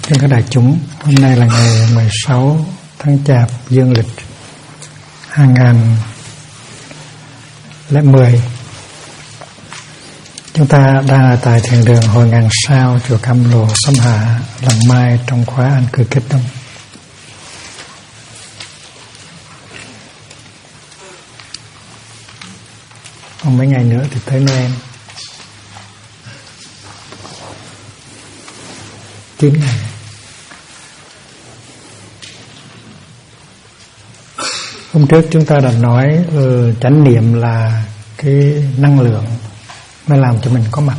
Thưa các đại chúng, hôm nay là ngày 16 tháng Chạp dương lịch 2010. Chúng ta đang ở tại thiền đường Hội Ngàn Sao, chùa Cam Lộ, Sâm Hạ, Làng Mai trong khóa An Cư Kết Đông. Còn mấy ngày nữa thì tới Noel. 9 ngày. Hôm trước chúng ta đã nói chánh niệm là cái năng lượng nó làm cho mình có mặt.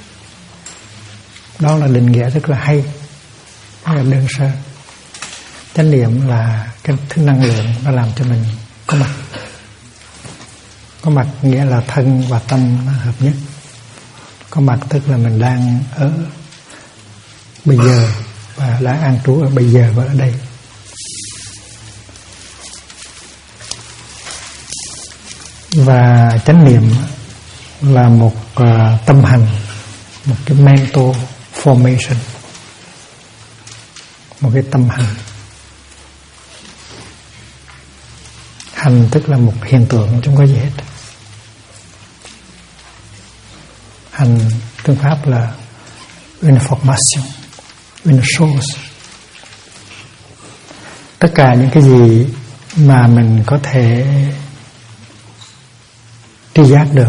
Đó là định nghĩa rất là hay, rất là đơn sơ. Chánh niệm là cái thứ năng lượng nó làm cho mình có mặt. Có mặt nghĩa là thân và tâm nó hợp nhất. Có mặt tức là mình đang ở bây giờ và đang an trú ở bây giờ và ở đây. Và chánh niệm là một tâm hành, một cái mental formation, một cái tâm hành. Hành tức là một hiện tượng, không có gì hết. Hành phương pháp là information, une chose. Tất cả những cái gì mà mình có thể tri giác được,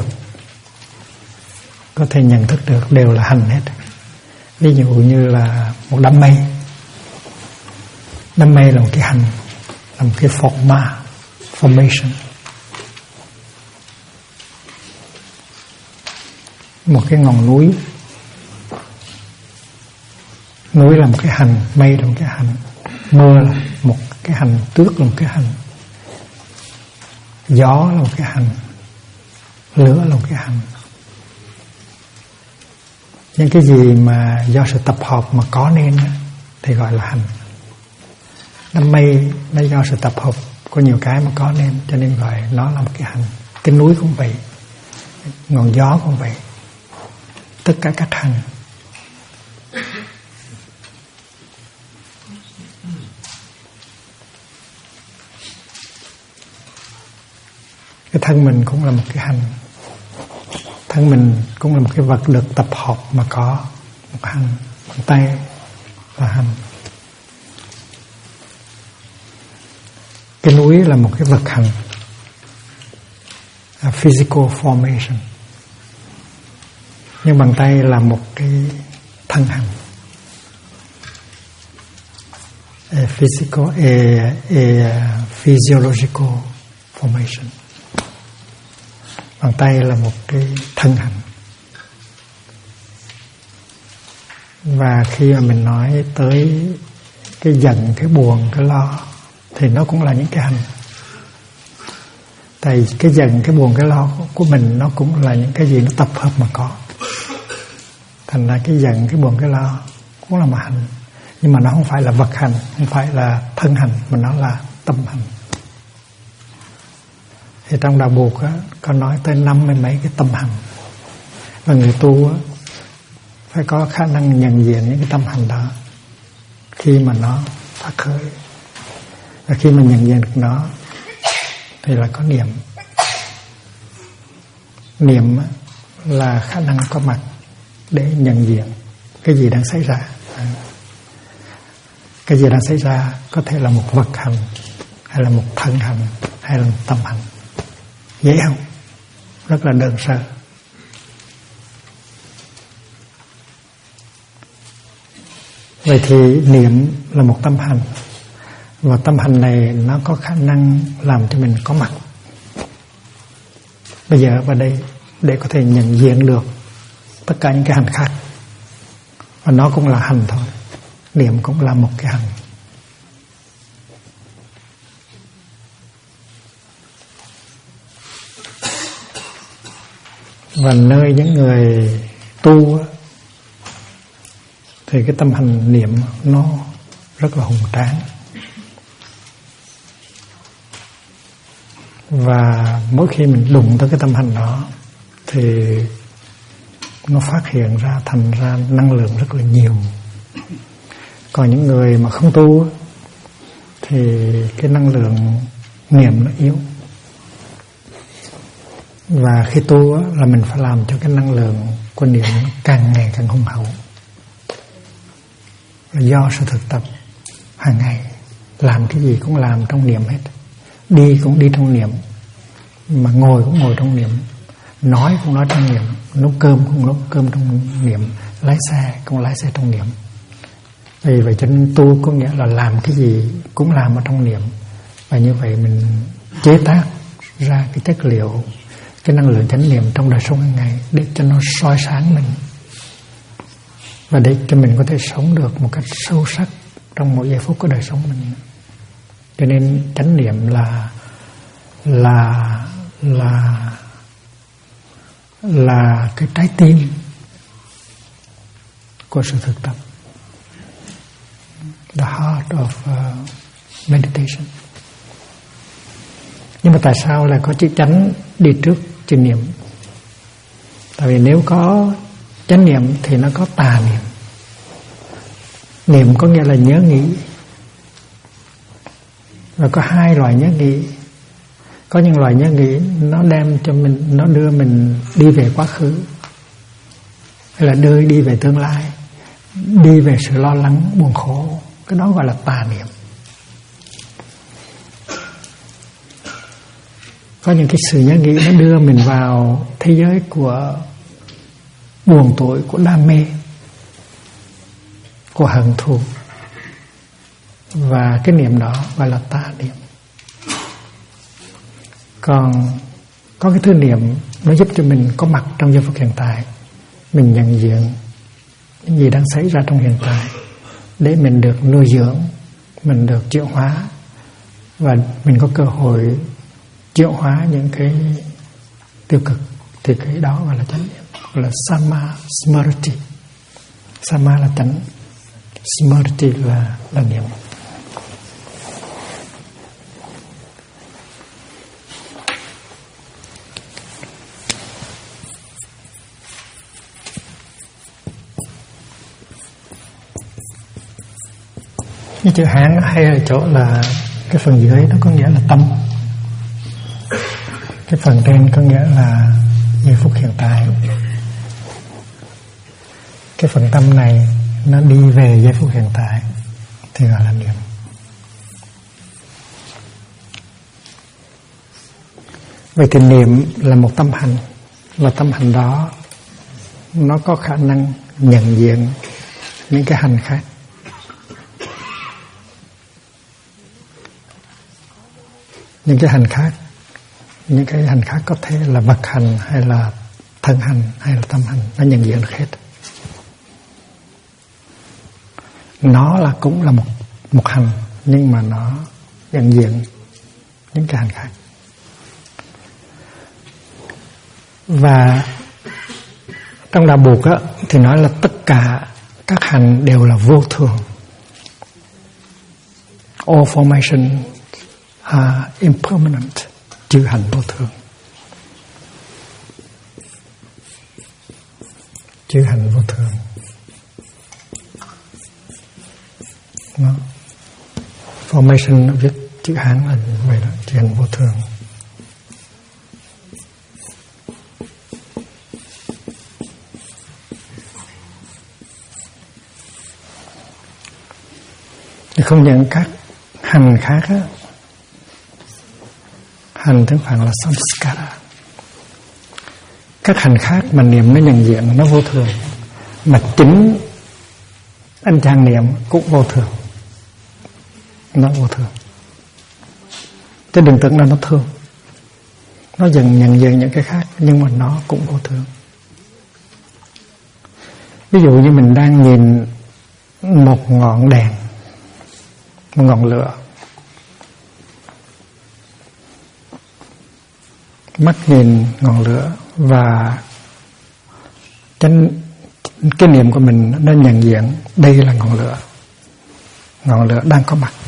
có thể nhận thức được đều là hành hết. Ví dụ như là một đám mây. Đám mây là một cái hành, là một cái formation. Một cái ngọn núi. Núi là một cái hành, mây là một cái hành, mưa là một cái hành, tuyết là một cái hành, gió là một cái hành, lửa là một cái hành. Những cái gì mà do sự tập hợp mà có nên thì gọi là hành. Đám mây nó do sự tập hợp có nhiều cái mà có nên, cho nên gọi nó là một cái hành. Cái núi cũng vậy, ngọn gió cũng vậy, tất cả các hành. Cái thân mình cũng là một cái hành. Thân mình cũng là một cái vật được tập hợp mà có một hành. Bàn tay là hành. Cái núi là một cái vật hành, a physical formation. Nhưng bàn tay là một cái thân hành, a physiological formation. Bàn tay là một cái thân hành. Và khi mà mình nói tới cái giận, cái buồn, cái lo thì nó cũng là những cái hành. Tại cái giận, cái buồn, cái lo của mình nó cũng là những cái gì nó tập hợp mà có. Thành ra cái giận, cái buồn, cái lo cũng là một hành. Nhưng mà nó không phải là vật hành, không phải là thân hành, mà nó là tâm hành. Thì trong đạo Buộc á, có nói tới 50 mấy cái tâm hành. Và người tu á, phải có khả năng nhận diện những cái tâm hành đó khi mà nó phát khởi. Và khi mà nhận diện được nó thì là có niệm. Niệm là khả năng có mặt để nhận diện cái gì đang xảy ra. Cái gì đang xảy ra có thể là một vật hành, hay là một thân hành, hay là một tâm hành. Dễ không? Rất là đơn sơ. Vậy thì niệm là một tâm hành. Và tâm hành này nó có khả năng làm cho mình có mặt bây giờ và đây, để có thể nhận diện được tất cả những cái hành khác. Và nó cũng là hành thôi. Niệm cũng là một cái hành. Và nơi những người tu thì cái tâm hành niệm nó rất là hùng tráng. Và mỗi khi mình đụng tới cái tâm hành đó thì nó phát hiện ra, thành ra năng lượng rất là nhiều. Còn những người mà không tu thì cái năng lượng niệm nó yếu. Và khi tu là mình phải làm cho cái năng lượng của niệm càng ngày càng hùng hậu. Do sự thực tập hàng ngày, làm cái gì cũng làm trong niệm hết, đi cũng đi trong niệm, mà ngồi cũng ngồi trong niệm, nói cũng nói trong niệm, nấu cơm cũng nấu cơm trong niệm, lái xe cũng lái xe trong niệm. Vì vậy cho nên tu có nghĩa là làm cái gì cũng làm ở trong niệm. Và như vậy mình chế tác ra cái chất liệu, cái năng lượng chánh niệm trong đời sống hàng ngày để cho nó soi sáng mình, và để cho mình có thể sống được một cách sâu sắc trong mỗi giây phút của đời sống mình. Cho nên chánh niệm là cái trái tim của sự thực tập, the heart of meditation. Nhưng mà tại sao lại có chữ chánh đi trước chữ niệm? Tại vì nếu có chánh niệm thì nó có tà niệm. Niệm có nghĩa là nhớ nghĩ, và có hai loại nhớ nghĩ. Có những loại nhớ nghĩ nó đem cho mình, nó đưa mình đi về quá khứ, hay là đi về tương lai, đi về sự lo lắng buồn khổ. Cái đó gọi là tà niệm. Có những cái sự nhớ nghĩ nó đưa mình vào thế giới của buồn tối, của đam mê, của hận thù, và cái niệm đó gọi là tà niệm. Còn có cái thứ niệm nó giúp cho mình có mặt trong giây phút hiện tại, mình nhận diện những gì đang xảy ra trong hiện tại, để mình được nuôi dưỡng, mình được chuyển hóa, và mình có cơ hội chuyển hóa những cái tiêu cực. Thì cái đó gọi là chánh niệm, gọi là Samma Smriti. Samma là chánh, Smriti là niệm. Cái chữ Hán hay ở chỗ là cái phần dưới nó có nghĩa là tâm, cái phần trên có nghĩa là giây phút hiện tại. Cái phần tâm này nó đi về giây phút hiện tại thì gọi là niệm. Vậy thì niệm là một tâm hành, và tâm hành đó nó có khả năng nhận diện những cái hành khác. Những cái hành khác có thể là vật hành, hay là thân hành, hay là tâm hành, nó nhận diện được hết. Nó cũng là một hành, nhưng mà nó nhận diện những cái hành khác. Và trong đạo Bụt thì nói là tất cả các hành đều là vô thường. All formation are impermanent. Chư hành vô thường. Chư hành vô thường. Nó formation viết chữ Hán là vậy đó, chư hành vô thường. Thì không những các hành khác á, hành tiếng Phạn là samskara. Các hành khác mà niệm nó nhận diện nó vô thường, mà chính anh chàng niệm cũng vô thường. Nó vô thường. Chứ đừng tưởng là nó thường. Nó dần nhận diện những cái khác, nhưng mà nó cũng vô thường. Ví dụ như mình đang nhìn một ngọn đèn, một ngọn lửa, mắt nhìn ngọn lửa, và cái niệm của mình nó nhận diện đây là ngọn lửa đang có mặt.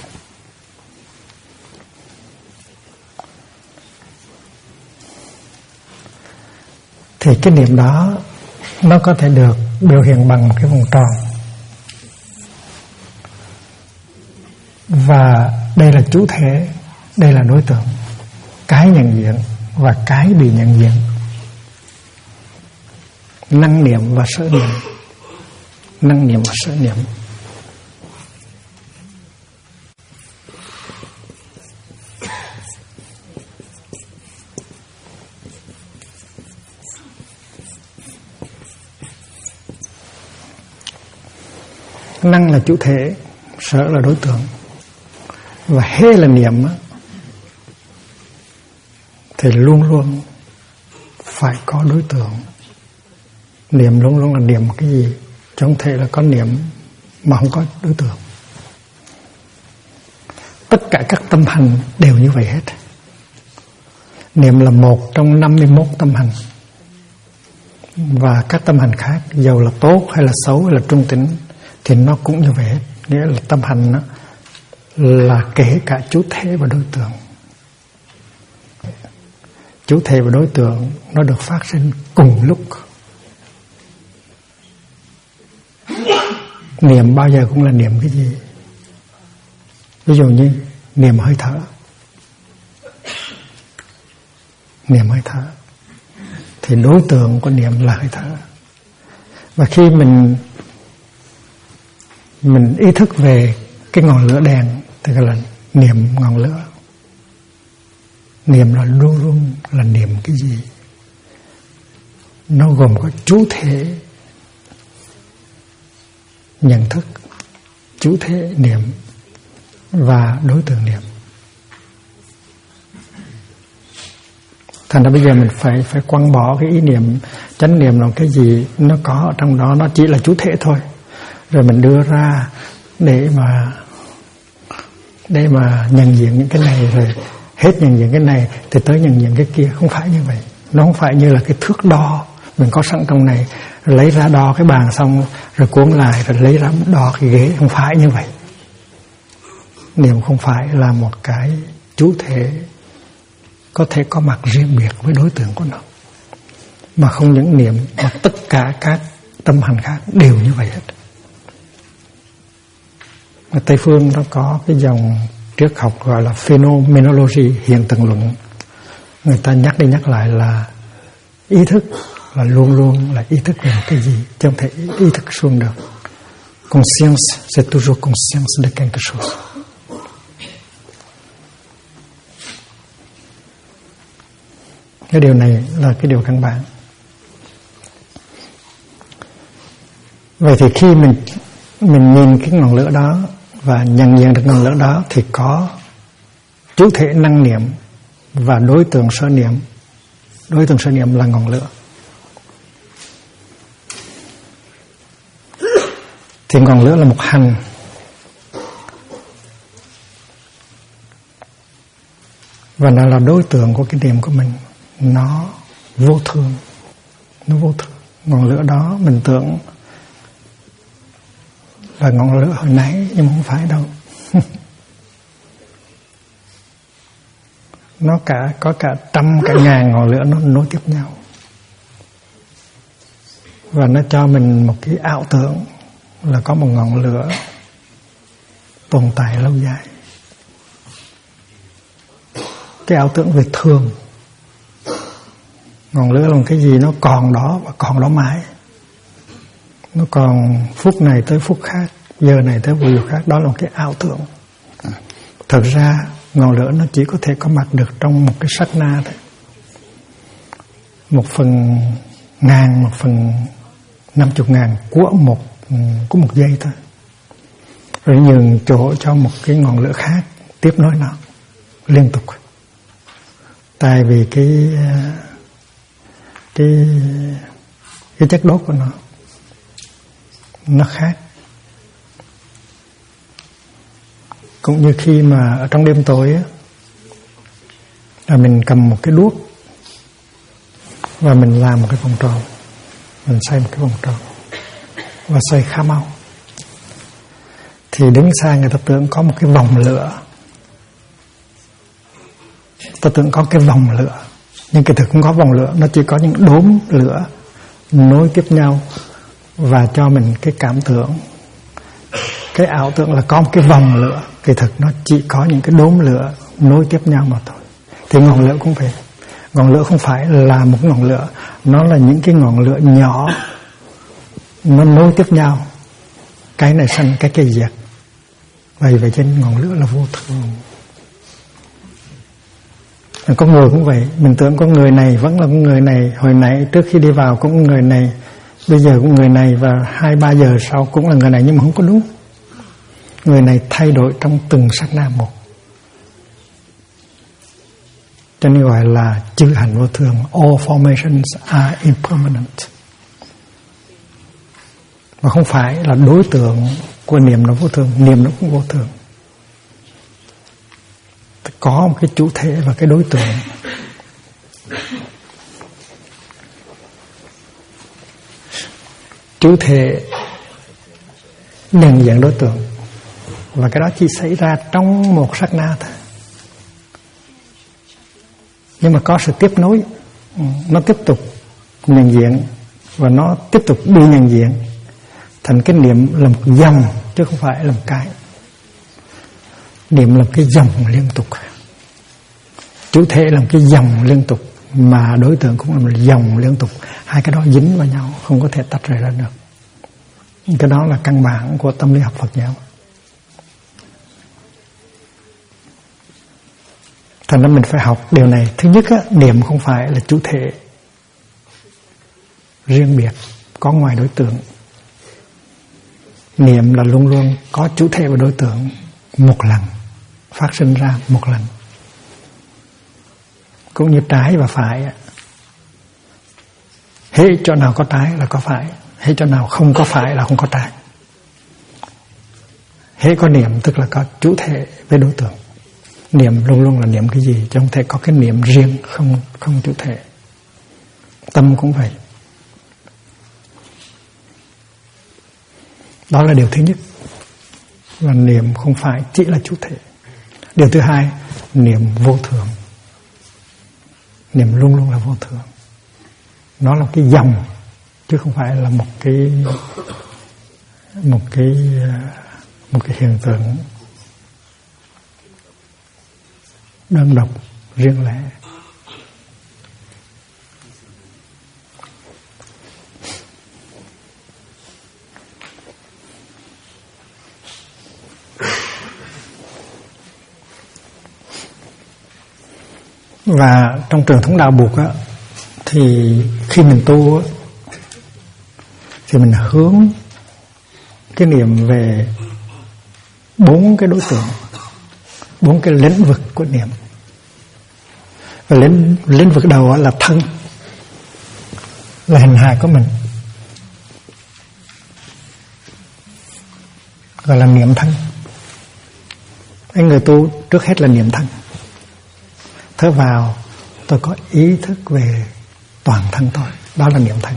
Thì cái niệm đó nó có thể được biểu hiện bằng cái vòng tròn, là chủ thể, đây là đối tượng. Cái nhận diện và cái bị nhận diện. Năng niệm và sở niệm. Năng niệm và sở niệm. Năng là chủ thể, sở là đối tượng. Và hễ là niệm thì luôn luôn phải có đối tượng. Niệm luôn luôn là niệm cái gì? Chứ không thể là có niệm mà không có đối tượng. Tất cả các tâm hành đều như vậy hết. Niệm là một trong 51 tâm hành. Và các tâm hành khác, dầu là tốt hay là xấu hay là trung tính, thì nó cũng như vậy hết. Nghĩa là tâm hành đó là kể cả chủ thể và đối tượng. Chủ thể và đối tượng nó được phát sinh cùng lúc. Niệm bao giờ cũng là niệm cái gì? Ví dụ như niệm hơi thở. Niệm hơi thở thì đối tượng của niệm là hơi thở. Và khi mình ý thức về cái ngọn lửa đèn thì gọi là niệm ngọn lửa. Niệm là luôn luôn là niệm cái gì? Nó gồm có chủ thể nhận thức, chủ thể niệm và đối tượng niệm. Thành ra bây giờ mình phải quăng bỏ cái ý niệm chánh niệm là cái gì nó có ở trong đó, nó chỉ là chủ thể thôi. Rồi mình đưa ra để mà nhận diện những cái này, rồi hết nhận diện cái này thì tới nhận diện cái kia. Không phải như vậy. Nó không phải như là cái thước đo mình có sẵn trong này, rồi lấy ra đo cái bàn xong rồi cuốn lại rồi lấy ra đo cái ghế. Không phải như vậy. Niệm không phải là một cái chủ thể có thể có mặt riêng biệt với đối tượng của nó, mà không những niệm mà tất cả các tâm hành khác đều như vậy hết. Ở Tây Phương nó có cái dòng triết học gọi là phenomenology, hiện tượng luận. Người ta nhắc đi nhắc lại là ý thức là luôn luôn là ý thức về một cái gì, chứ không thể ý thức suông được. Conscience, c'est toujours conscience de quelque chose. Cái điều này là cái điều căn bản. Vậy thì khi mình nhìn cái ngọn lửa đó và nhận diện được ngọn lửa đó thì có chủ thể năng niệm và đối tượng sở niệm. Đối tượng sở niệm là ngọn lửa. Thì ngọn lửa là một hành. Và nó là đối tượng của cái niệm của mình. Nó vô thường. Nó vô thường. Ngọn lửa đó mình tưởng là ngọn lửa hồi nãy, nhưng mà không phải đâu. Nó có cả trăm cả ngàn ngọn lửa nó nối tiếp nhau. Và nó cho mình một cái ảo tưởng là có một ngọn lửa tồn tại lâu dài. Cái ảo tưởng về thường. Ngọn lửa là một cái gì nó còn đó và còn đó mãi. Nó còn phút này tới phút khác, giờ này tới giờ khác. Đó là một cái ảo tưởng. Thật ra ngọn lửa nó chỉ có thể có mặt được trong một cái sát na thôi. 1/1000, 1/50.000 của một giây thôi. Rồi nhường chỗ cho một cái ngọn lửa khác tiếp nối nó liên tục. Tại vì cái chất đốt của nó khác. Cũng như khi mà ở trong đêm tối á, là mình cầm một cái đuốc và mình làm một cái vòng tròn, mình xoay một cái vòng tròn và xoay khá mau, thì đứng xa người ta tưởng có một cái vòng lửa, ta tưởng có cái vòng lửa, nhưng cái thực không có vòng lửa, nó chỉ có những đốm lửa nối tiếp nhau và cho mình cái cảm tưởng, cái ảo tưởng là có một cái vòng lửa. Kỳ thực nó chỉ có những cái đốm lửa nối tiếp nhau mà thôi. Thì ngọn lửa cũng vậy. Ngọn lửa không phải là một ngọn lửa, nó là những cái ngọn lửa nhỏ, nó nối tiếp nhau. Cái này sanh, cái kia diệt. Vậy cho nên ngọn lửa là vô thường. Con người cũng vậy. Mình tưởng con người này vẫn là con người này. Hồi nãy trước khi đi vào cũng người này, bây giờ cũng người này, và 2-3 giờ sau cũng là người này. Nhưng mà không có đúng. Người này thay đổi trong từng sát na một. Cho nên gọi là chư hành vô thường. All formations are impermanent. Và không phải là đối tượng của niệm nó vô thường. Niệm nó cũng vô thường. Có một cái chủ thể và cái đối tượng. Chủ thể nhận dạng đối tượng. Và cái đó chỉ xảy ra trong một sát na thôi. Nhưng mà có sự tiếp nối. Nó tiếp tục nhận diện. Và nó tiếp tục đi nhận diện. Thành cái niệm là một dòng, chứ không phải là một cái. Niệm là một cái dòng liên tục. Chủ thể là một cái dòng liên tục. Mà đối tượng cũng là một dòng liên tục. Hai cái đó dính vào nhau, không có thể tách rời ra được. Cái đó là căn bản của tâm lý học Phật giáo. Thành ra mình phải học điều này. Thứ nhất á, niệm không phải là chủ thể riêng biệt, có ngoài đối tượng. Niệm là luôn luôn có chủ thể và đối tượng một lần, phát sinh ra một lần. Cũng như trái và phải. Hễ chỗ nào có trái là có phải, hễ chỗ nào không có phải là không có trái. Hễ có niệm tức là có chủ thể với đối tượng. Niệm luôn luôn là niệm cái gì, chứ không thể có cái niệm riêng không chủ thể. Tâm cũng vậy. Đó là điều thứ nhất. Và niệm không phải chỉ là chủ thể. Điều thứ hai, niệm vô thường. Niệm luôn luôn là vô thường. Nó là cái dòng, chứ không phải là một cái hiện tượng đơn độc, riêng lẻ. Và trong truyền thống đạo Bụt á, thì khi mình tu á, thì mình hướng cái niệm về 4 cái đối tượng, 4 cái lĩnh vực của niệm. Và lĩnh vực đầu là thân, là hình hài của mình, gọi là niệm thân. Cái người tu trước hết là niệm thân. Thở vào tôi có ý thức về toàn thân tôi, đó là niệm thân.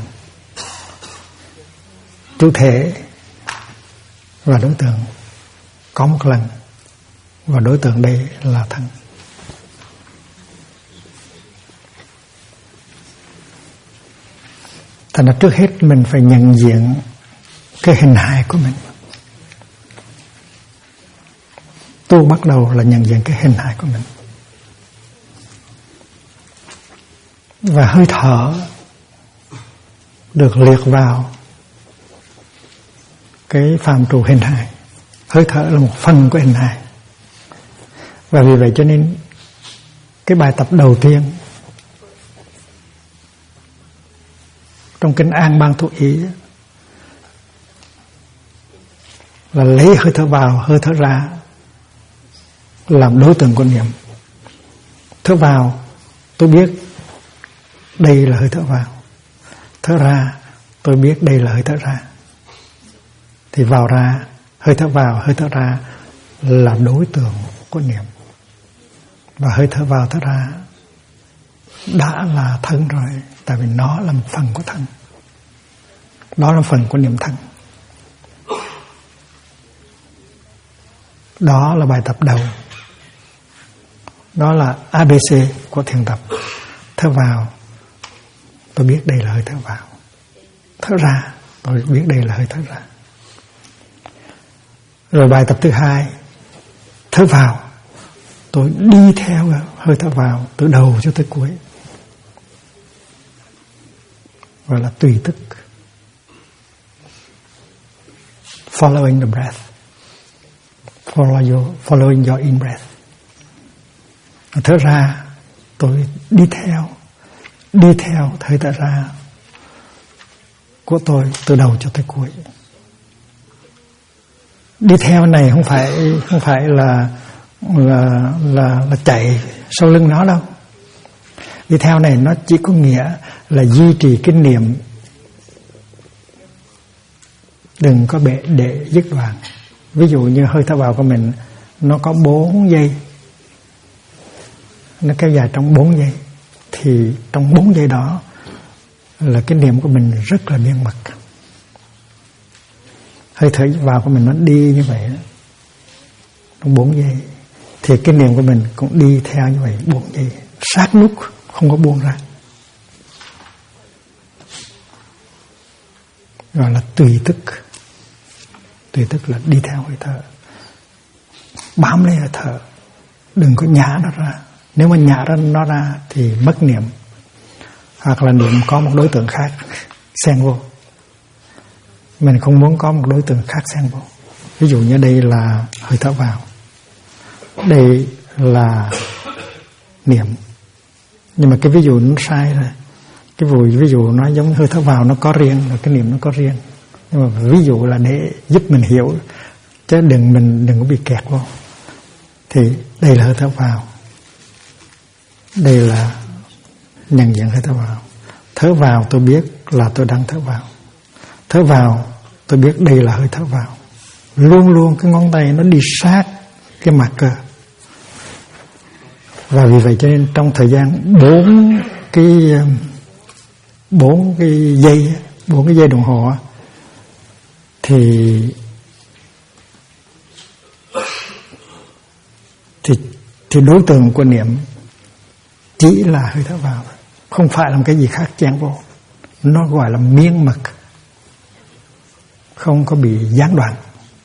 Chủ thể và đối tượng có một lần, và đối tượng đây là thân. Thành ra trước hết mình phải nhận diện cái hình hài của mình. Tu bắt đầu là nhận diện cái hình hài của mình. Và hơi thở được liệt vào cái phạm trù hình hài. Hơi thở là một phần của hình hài. Và vì vậy cho nên cái bài tập đầu tiên trong kinh An Ban Thủ Ý là lấy hơi thở vào, hơi thở ra làm đối tượng của niệm. Thở vào tôi biết đây là hơi thở vào. Thở ra tôi biết đây là hơi thở ra. Thì vào ra, hơi thở vào, hơi thở ra là đối tượng của niệm. Và hơi thở vào, thở ra đã là thân rồi. Tại vì nó là một phần của thân. Đó là phần của niệm thân. Đó là bài tập đầu. Đó là ABC của thiền tập. Thở vào tôi biết đây là hơi thở vào. Thở ra tôi biết đây là hơi thở ra. Rồi bài tập thứ hai thở vào, tôi đi theo hơi thở vào từ đầu cho tới cuối, gọi là tùy tức, following the breath, following your in breath. Thở ra tôi đi theo hơi thở ra của tôi từ đầu cho tới cuối. Đi theo này không phải là chạy sau lưng nó đâu. Đi theo này nó chỉ có nghĩa là duy trì kinh niệm, đừng có để dứt đoạn. Ví dụ như hơi thở vào của mình nó có 4 giây, nó kéo dài trong 4 giây, thì trong 4 giây đó là cái niệm của mình rất là miên mật. Hơi thở vào của mình nó đi như vậy đó, trong 4 giây, thì cái niệm của mình cũng đi theo như vậy 4 giây, sát nút, không có buông ra. Gọi là tùy tức. Tùy tức là đi theo hơi thở, bám lấy hơi thở, đừng có nhả nó ra. Nếu mà nhả nó ra thì mất niệm, hoặc là niệm có một đối tượng khác xen vô. Mình không muốn có một đối tượng khác xen vô. Ví dụ như đây là hơi thở vào, đây là niệm, nhưng mà cái ví dụ nó sai rồi. Cái ví dụ nó giống hơi thở vào nó có riêng, rồi cái niệm nó có riêng. Nhưng mà ví dụ là để giúp mình hiểu, chứ đừng có bị kẹt vô. Thì đây là hơi thở vào, đây là nhận diện hơi thở vào. Thở vào tôi biết là tôi đang thở vào. Thở vào tôi biết đây là hơi thở vào. Luôn luôn cái ngón tay nó đi sát cái mặt cơ. Và vì vậy cho nên trong thời gian 4 cái giây đồng hồ thì đối tượng của niệm chỉ là hơi thở vào, không phải làm cái gì khác chen vô. Nó gọi là miên mật, không có bị gián đoạn.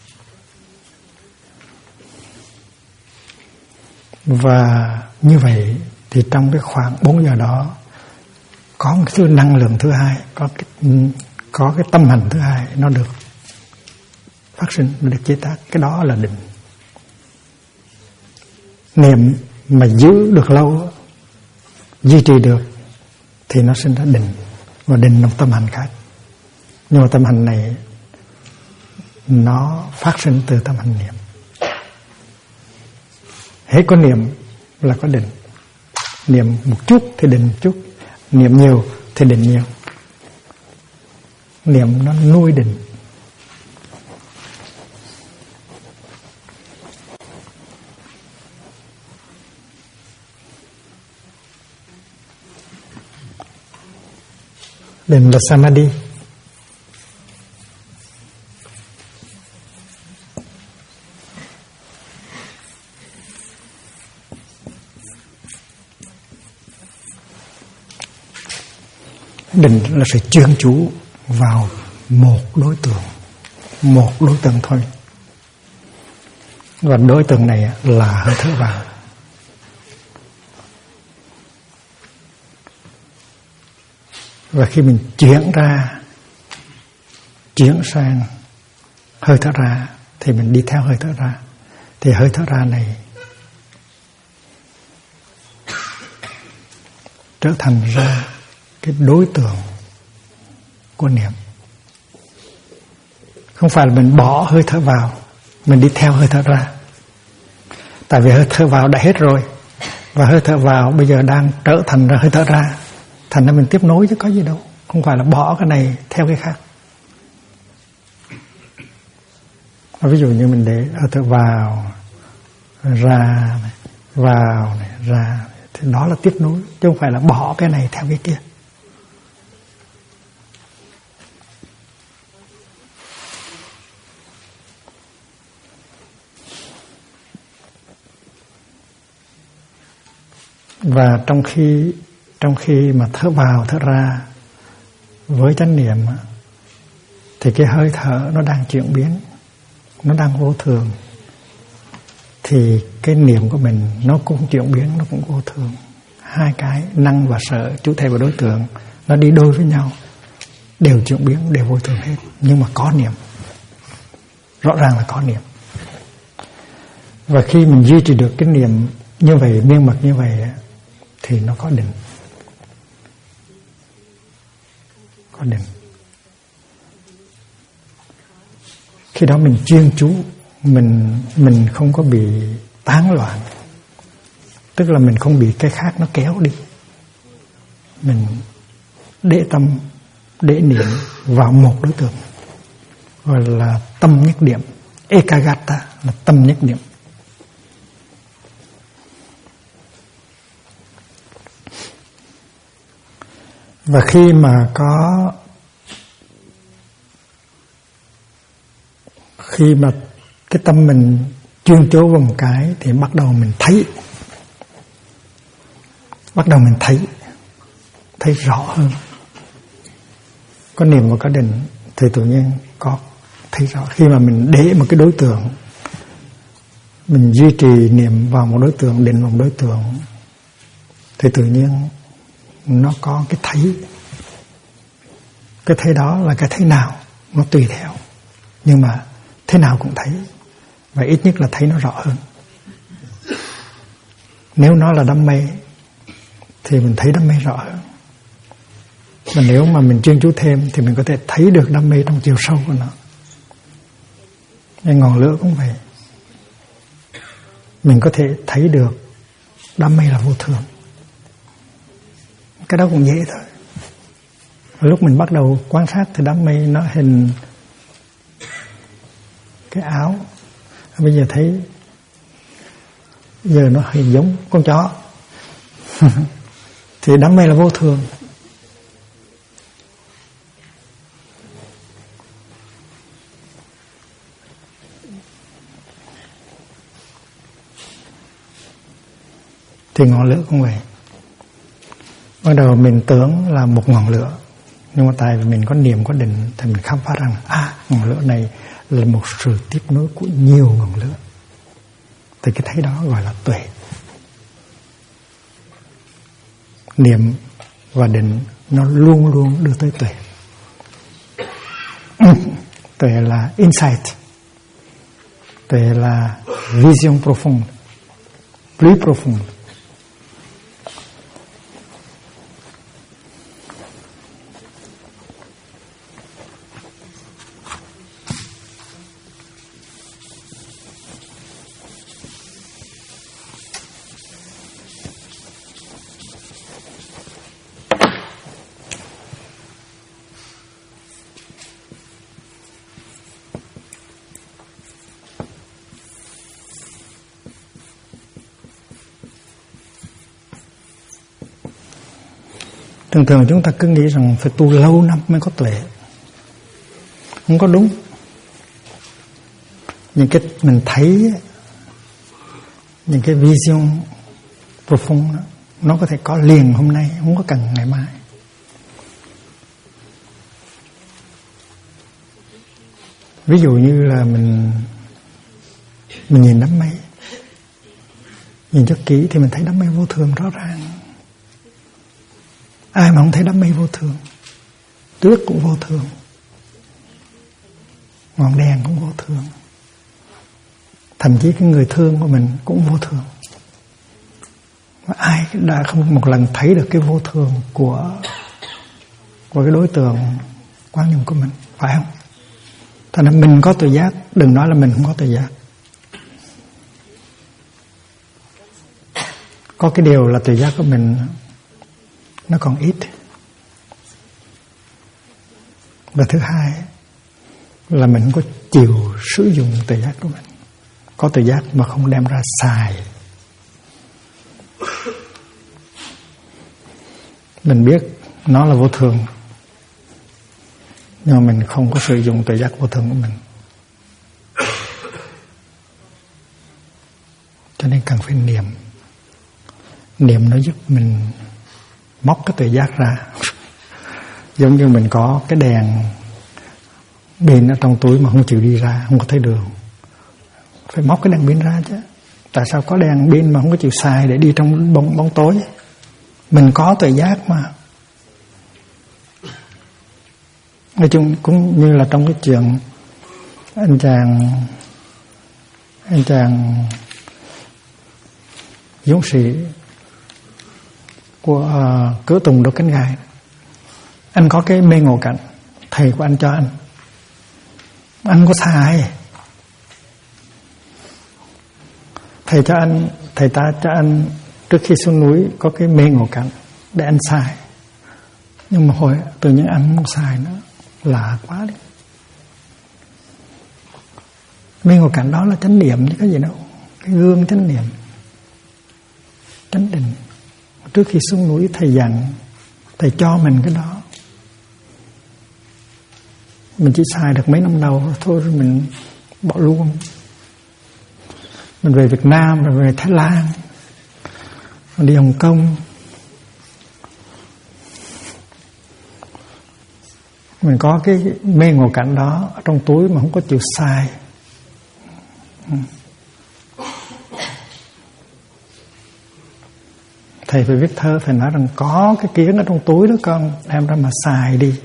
Và như vậy thì trong cái khoảng 4 giờ đó có một cái thứ năng lượng thứ hai, có cái tâm hành thứ hai nó được phát sinh, nó được chế tác. Cái đó là định. Niệm mà giữ được lâu, duy trì được thì nó sinh ra định. Và định là một tâm hành khác. Nhưng mà tâm hành này nó phát sinh từ tâm hành niệm. Hết có niệm là có định. Niệm một chút thì định một chút, niệm nhiều thì định nhiều. Niệm nó nuôi định. Định là samadhi. Định là sự chuyên chú vào một đối tượng thôi. Và đối tượng này là hơi thở vào. Và khi mình chuyển sang hơi thở ra thì mình đi theo hơi thở ra. Thì hơi thở ra này trở thành ra cái đối tượng của niệm. Không phải là mình bỏ hơi thở vào, mình đi theo hơi thở ra. Tại vì hơi thở vào đã hết rồi, và hơi thở vào bây giờ đang trở thành ra hơi thở ra. Thành ra mình tiếp nối chứ có gì đâu. Không phải là bỏ cái này theo cái khác. Ví dụ như mình để hơi thở vào, ra, vào, ra, thì đó là tiếp nối, chứ không phải là bỏ cái này theo cái kia. Và trong khi mà thở vào thở ra với chánh niệm thì cái hơi thở nó đang chuyển biến, nó đang vô thường, thì cái niệm của mình nó cũng chuyển biến, nó cũng vô thường. Hai cái năng và sở, chủ thể và đối tượng, nó đi đôi với nhau, đều chuyển biến, đều vô thường hết. Nhưng mà có niệm, rõ ràng là có niệm. Và khi mình duy trì được cái niệm như vậy, miên mật như vậy, thì nó có định. Có định. Khi đó mình chuyên chú, mình không có bị tán loạn. Tức là mình không bị cái khác nó kéo đi. Mình để tâm, để niệm vào một đối tượng, gọi là tâm nhất điểm. Ekagata là tâm nhất điểm. Và khi mà cái tâm mình chuyên chú vào một cái thì bắt đầu mình thấy rõ hơn. Có niệm và có định thì tự nhiên có thấy rõ. Khi mà mình để một cái đối tượng, mình duy trì niệm vào một đối tượng, định vào một đối tượng, thì tự nhiên nó có cái thấy. Cái thấy đó là cái thấy nào, nó tùy theo, nhưng mà thế nào cũng thấy. Và ít nhất là thấy nó rõ hơn. Nếu nó là đam mê thì mình thấy đam mê rõ hơn. Và nếu mà mình chuyên chú thêm thì mình có thể thấy được đam mê trong chiều sâu của nó. Nên ngọn lửa cũng vậy. Mình có thể thấy được đam mê là vô thường. Cái đó cũng dễ thôi. Và lúc mình bắt đầu quan sát thì đám mây nó hình cái áo. Bây giờ thấy giờ nó hình giống con chó. Thì đám mây là vô thường. Thì ngọn lửa cũng vậy. Bắt đầu mình tưởng là một ngọn lửa, nhưng mà tại vì mình có niệm có định thì mình khám phá rằng ngọn lửa này là một sự tiếp nối của nhiều ngọn lửa. Thì cái thấy đó gọi là tuệ. Niệm và định nó luôn luôn đưa tới tuệ. Tuệ là insight, tuệ là vision profonde, plus profonde. Thường thường chúng ta cứ nghĩ rằng phải tu lâu năm mới có tuệ. Không có đúng. Những cái mình thấy, những cái vision profound đó, nó có thể có liền hôm nay, không có cần ngày mai. Ví dụ như là mình nhìn đám mây, nhìn cho kỹ thì mình thấy đám mây vô thường rõ ràng. Ai mà không thấy đám mây vô thường? Tuyết cũng vô thường, ngọn đèn cũng vô thường, thậm chí cái người thương của mình cũng vô thường. Và ai đã không một lần thấy được cái vô thường của cái đối tượng quán niệm của mình, phải không? Thành ra mình có tự giác, đừng nói là mình không có tự giác. Có cái điều là tự giác của mình nó còn ít. Và thứ hai là mình không có chịu sử dụng tự giác của mình. Có tự giác mà không đem ra xài. Mình biết nó là vô thường, nhưng mà mình không có sử dụng tự giác vô thường của mình. Cho nên cần phải niệm. Niệm nó giúp mình móc cái tự giác ra. Giống như mình có cái đèn pin ở trong túi mà không chịu đi ra, không có thấy đường, phải móc cái đèn pin ra chứ. Tại sao có đèn pin mà không có chịu xài để đi trong bóng tối? Mình có tuệ giác mà. Nói chung cũng như là trong cái chuyện anh chàng dũng sĩ của Cửa Tùng Đốt Cánh Gai. Anh có cái mê ngộ cảnh, thầy của anh cho anh có xài. Thầy ta cho anh trước khi xuống núi có cái mê ngộ cảnh để anh xài. Nhưng mà hồi tự nhiên anh không xài nữa, lạ quá đi. Mê ngộ cảnh đó là chánh niệm chứ có gì đâu. Cái gương chánh niệm, chánh định. Trước khi xuống núi thầy dặn, thầy cho mình cái đó. Mình chỉ xài được mấy năm đầu thôi rồi mình bỏ luôn. Mình về Việt Nam, rồi về Thái Lan, mình đi Hồng Kông, mình có cái mê ngộ cảnh đó ở trong túi mà không có chịu xài. Thầy phải viết thơ, thầy nói rằng có cái kiến ở trong túi đó con, đem ra mà xài đi.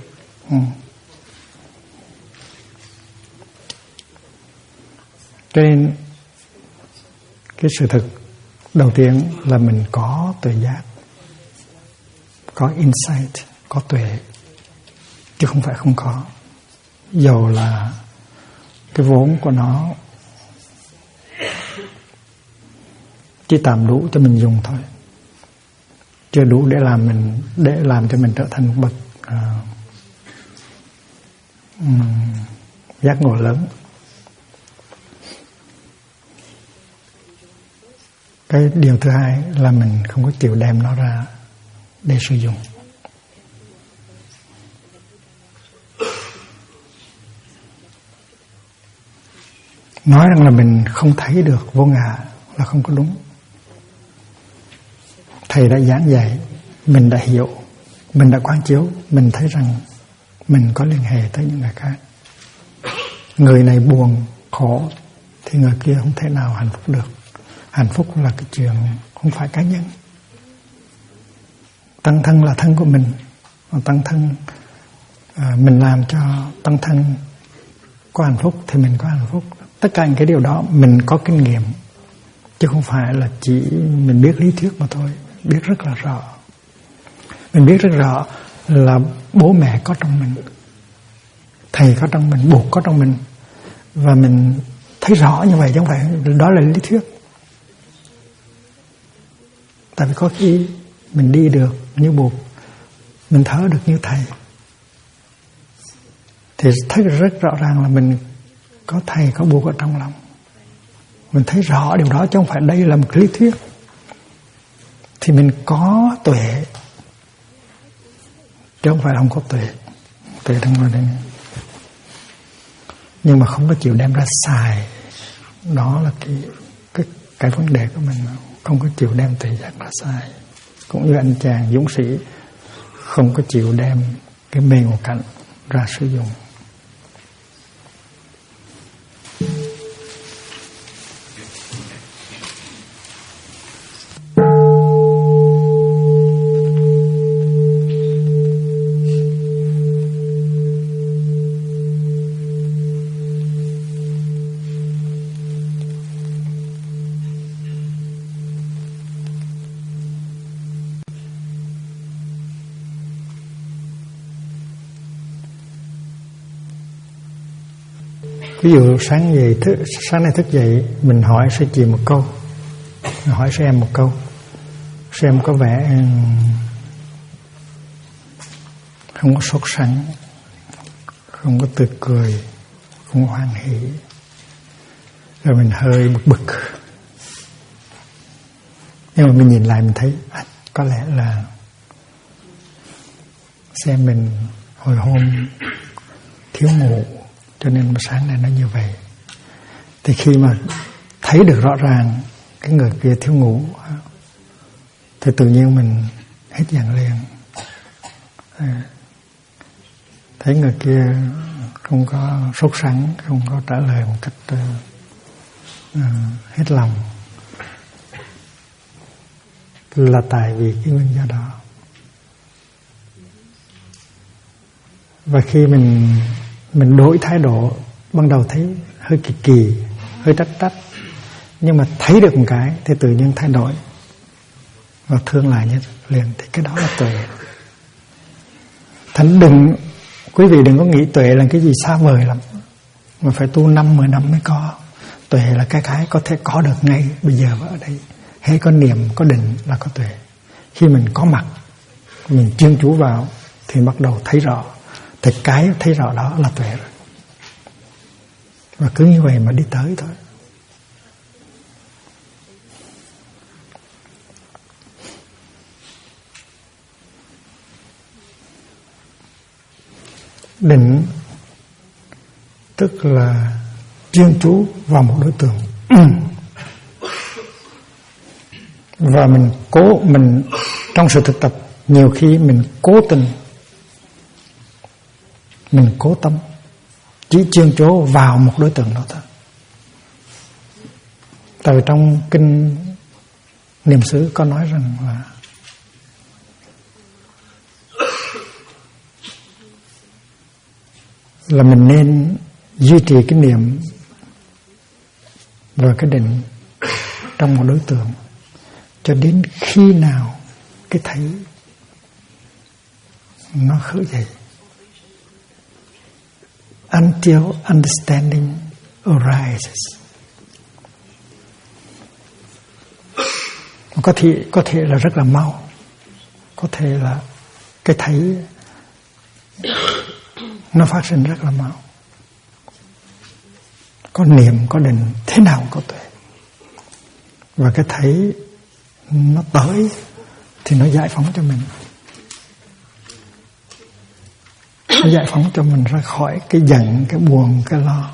Cho nên cái sự thực đầu tiên là mình có tuệ giác, có insight, có tuệ, chứ không phải không có. Dầu là cái vốn của nó chỉ tạm đủ cho mình dùng thôi, chưa đủ để làm cho mình trở thành một bậc giác ngộ lớn. Cái điều thứ hai là mình không có chịu đem nó ra để sử dụng. Nói rằng là mình không thấy được vô ngã là không có đúng. Thầy đã giảng dạy, mình đã hiểu, mình đã quán chiếu, mình thấy rằng mình có liên hệ tới những người khác. Người này buồn, khổ thì người kia không thể nào hạnh phúc được. Hạnh phúc là cái chuyện không phải cá nhân. Tăng thân là thân của mình. Tăng thân mình làm cho tăng thân có hạnh phúc thì mình có hạnh phúc. Tất cả những cái điều đó mình có kinh nghiệm, chứ không phải là chỉ mình biết lý thuyết mà thôi. Biết rất là rõ. Mình biết rất rõ là bố mẹ có trong mình, thầy có trong mình, Bụt có trong mình. Và mình thấy rõ như vậy chứ không phải đó là lý thuyết. Tại vì có khi mình đi được như Bụt, mình thở được như thầy, thì thấy rất rõ ràng là mình có thầy, có Bụt ở trong lòng. Mình thấy rõ điều đó chứ không phải đây là một lý thuyết. Thì mình có tuệ, chứ không phải là không có tuệ. Tuệ trong người đây. Nhưng mà không có chịu đem ra xài. Đó là cái vấn đề của mình. Không có chịu đem tuệ giác ra xài. Cũng như anh chàng dũng sĩ không có chịu đem cái mê ngộ cảnh ra sử dụng. Ví dụ sáng nay thức dậy, mình hỏi sư chị một câu, mình hỏi sư em một câu. Sư em có vẻ không có sốt sắng, không có tươi cười, không có hoan hỷ. Rồi mình hơi bực. Nhưng mà mình nhìn lại mình thấy có lẽ là xem mình hồi hôm thiếu ngủ, cho nên sáng nay nó như vậy. Thì khi mà thấy được rõ ràng cái người kia thiếu ngủ, thì tự nhiên mình hết giận liền. Thấy người kia không có sốt sắng, không có trả lời một cách hết lòng, là tại vì cái nguyên do đó. Và khi mình đổi thái độ, ban đầu thấy hơi kỳ kỳ, hơi trách, nhưng mà thấy được một cái thì tự nhiên thay đổi và thương lại như liền, thì cái đó là tuệ. Thành quý vị đừng có nghĩ tuệ là cái gì xa vời lắm, mà phải tu 5-10 năm mới có. Tuệ là cái có thể có được ngay bây giờ và ở đây. Hễ có niệm, có định là có tuệ. Khi mình có mặt, mình chuyên chú vào thì bắt đầu thấy rõ. Thì cái thấy rõ đó là tuệ rồi. Và cứ như vậy mà đi tới thôi. Định tức là chuyên chú vào một đối tượng. Và mình trong sự thực tập nhiều khi mình cố tình, mình cố tâm chỉ chuyên chú vào một đối tượng đó thôi. Tại vì trong kinh Niệm xứ có nói rằng là mình nên duy trì cái niệm và cái định trong một đối tượng cho đến khi nào cái thấy nó khởi dậy, until understanding arises. Có thể là rất là mau, có thể là cái thấy nó phát sinh rất là mau. Có niệm, có định, thế nào cũng có tuệ. Và cái thấy nó tới thì nó giải phóng cho mình. Nó giải phóng cho mình ra khỏi cái giận, cái buồn, cái lo.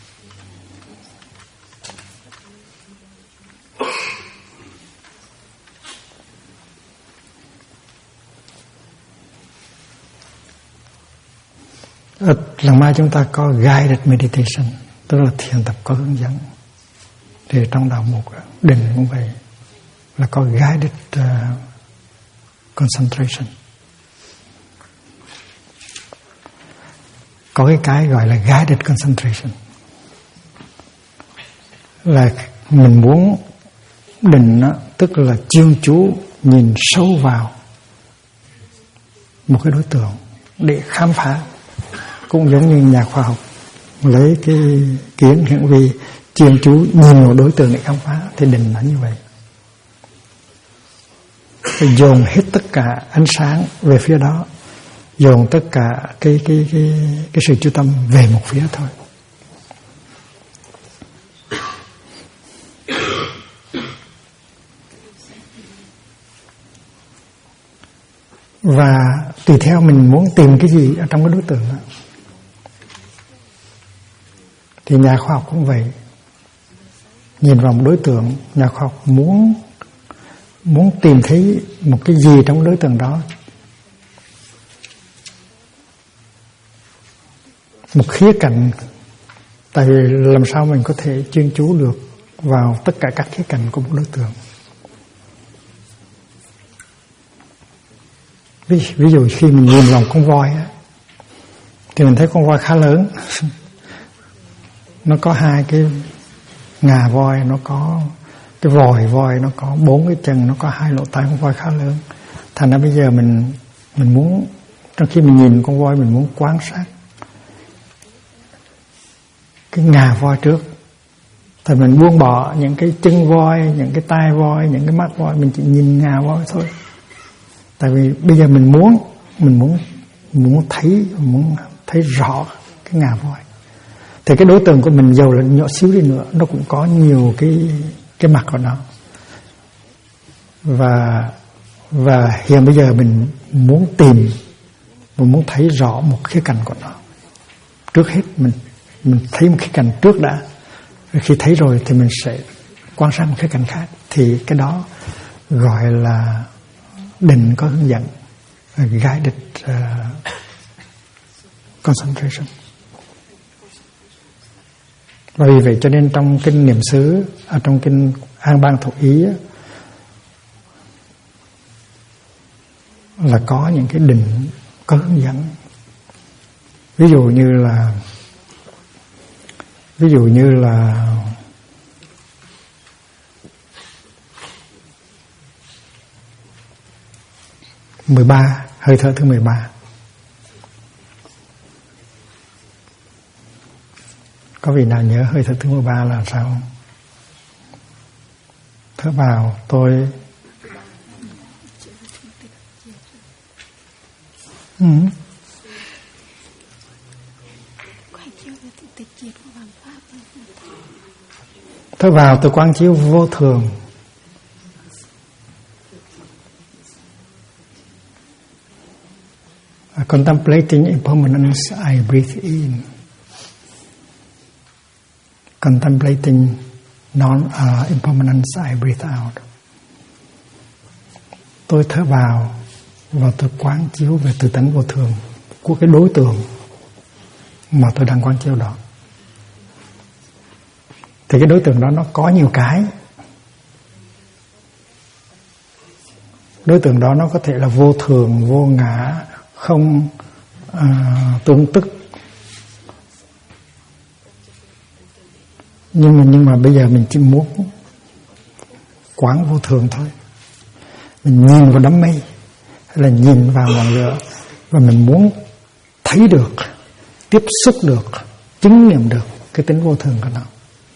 Lần mai chúng ta có guided meditation, tức là thiền tập có hướng dẫn. Thì trong đạo mục định cũng vậy, là có guided concentration. Có cái gọi là guided concentration, là mình muốn định đó, tức là chuyên chú nhìn sâu vào một cái đối tượng để khám phá. Cũng giống như nhà khoa học lấy cái kiến hiển vi chuyên chú nhìn một đối tượng để khám phá, thì định là như vậy. Phải dồn hết tất cả ánh sáng về phía đó, dồn tất cả cái sự chú tâm về một phía thôi. Và tùy theo mình muốn tìm cái gì ở trong cái đối tượng đó. Thì nhà khoa học cũng vậy. Nhìn vào một đối tượng, nhà khoa học muốn tìm thấy một cái gì trong đối tượng đó, một khía cạnh. Tại vì làm sao mình có thể chuyên chú được vào tất cả các khía cạnh của một đối tượng. Ví dụ khi mình nhìn vào con voi á, thì mình thấy con voi khá lớn. Nó có hai cái ngà voi, nó có cái vòi voi, nó có 4 cái chân, nó có 2 lỗ tai. Con voi khá lớn. Thành ra bây giờ mình muốn, trong khi mình nhìn con voi, mình muốn quan sát cái ngà voi trước. Thì mình buông bỏ những cái chân voi, những cái tai voi, những cái mắt voi, mình chỉ nhìn ngà voi thôi. Tại vì bây giờ mình muốn thấy rõ cái ngà voi. Thì cái đối tượng của mình dầu là nhỏ xíu đi nữa, nó cũng có nhiều cái mặt của nó. Và hiện bây giờ mình muốn tìm, mình muốn thấy rõ một khía cạnh của nó. Trước hết mình thấy một khía cạnh trước đã. Rồi khi thấy rồi thì mình sẽ quan sát một khía cạnh khác. Thì cái đó gọi là định có hướng dẫn, guided concentration. Và vì vậy cho nên trong kinh Niệm xứ, trong kinh An Bang Thục Ý, là có những cái định có hướng dẫn. Ví dụ như là 13, hơi thở thứ 13. Có vị nào nhớ hơi thở thứ 13 là sao không? Thở vào tôi thở vào tôi quán chiếu vô thường. Contemplating impermanence, I breathe in. Contemplating impermanence, I breathe out. Tôi thở vào và tôi quán chiếu về tự tánh vô thường của cái đối tượng mà tôi đang quán chiếu đó. Thì cái đối tượng đó nó có nhiều cái. Đối tượng đó nó có thể là vô thường, vô ngã, không tương tức. Nhưng mà bây giờ mình chỉ muốn quán vô thường thôi. Mình nhìn vào đám mây hay là nhìn vào ngọn lửa và mình muốn thấy được, tiếp xúc được, chứng nghiệm được cái tính vô thường của nó.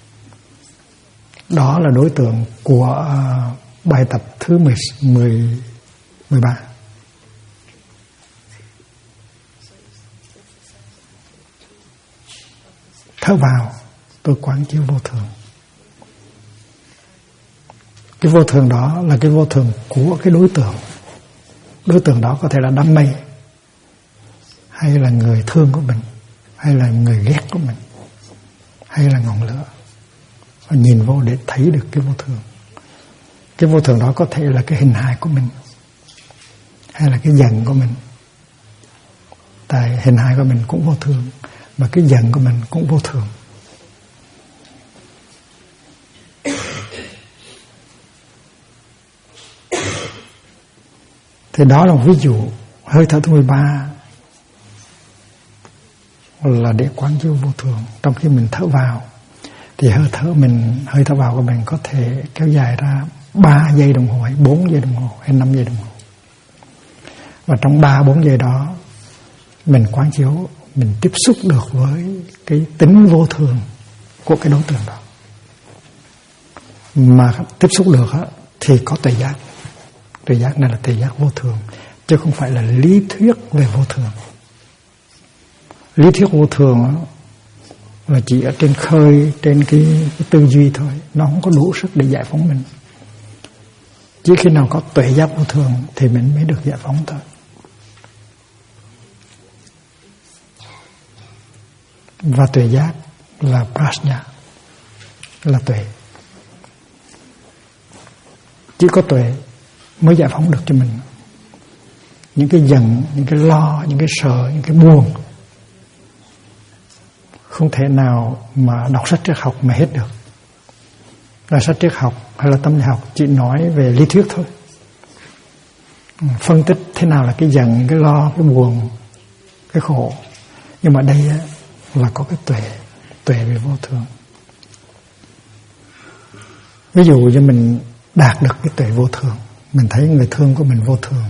Đó là đối tượng của bài tập thứ 13. Thở vào tôi quán chiếu vô thường. Cái vô thường đó là cái vô thường của cái đối tượng. Đối tượng đó có thể là đám mây, hay là người thương của mình, hay là người ghét của mình, hay là ngọn lửa. Và nhìn vô để thấy được cái vô thường. Cái vô thường đó có thể là cái hình hài của mình, hay là cái giận của mình. Tại hình hài của mình cũng vô thường, mà cái giận của mình cũng vô thường. Thì đó là một ví dụ. Hơi thở thứ 13 là để quán chiếu vô thường. Trong khi mình thở vào thì hơi thở vào của mình có thể kéo dài ra 3 giây đồng hồ, hay 4 giây đồng hồ, hay 5 giây đồng hồ. Và trong 3-4 giây đó mình quán chiếu, mình tiếp xúc được với cái tính vô thường của cái đối tượng đó. Mà tiếp xúc được thì có tuệ giác. Tuệ giác này là tuệ giác vô thường, chứ không phải là lý thuyết về vô thường. Lý thuyết vô thường là chỉ ở trên khơi, trên cái tư duy thôi. Nó không có đủ sức để giải phóng mình. Chỉ khi nào có tuệ giác vô thường thì mình mới được giải phóng thôi. Và tuệ giác là prajna, là tuệ. Chỉ có tuệ mới giải phóng được cho mình những cái giận, những cái lo, những cái sợ, những cái buồn. Không thể nào mà đọc sách triết học mà hết được. Là sách triết học hay là tâm lý học chỉ nói về lý thuyết thôi, phân tích thế nào là cái giận, cái lo, cái buồn, cái khổ. Nhưng mà đây là có cái tuệ về vô thường. Ví dụ như mình đạt được cái tuệ vô thường, mình thấy người thương của mình vô thường,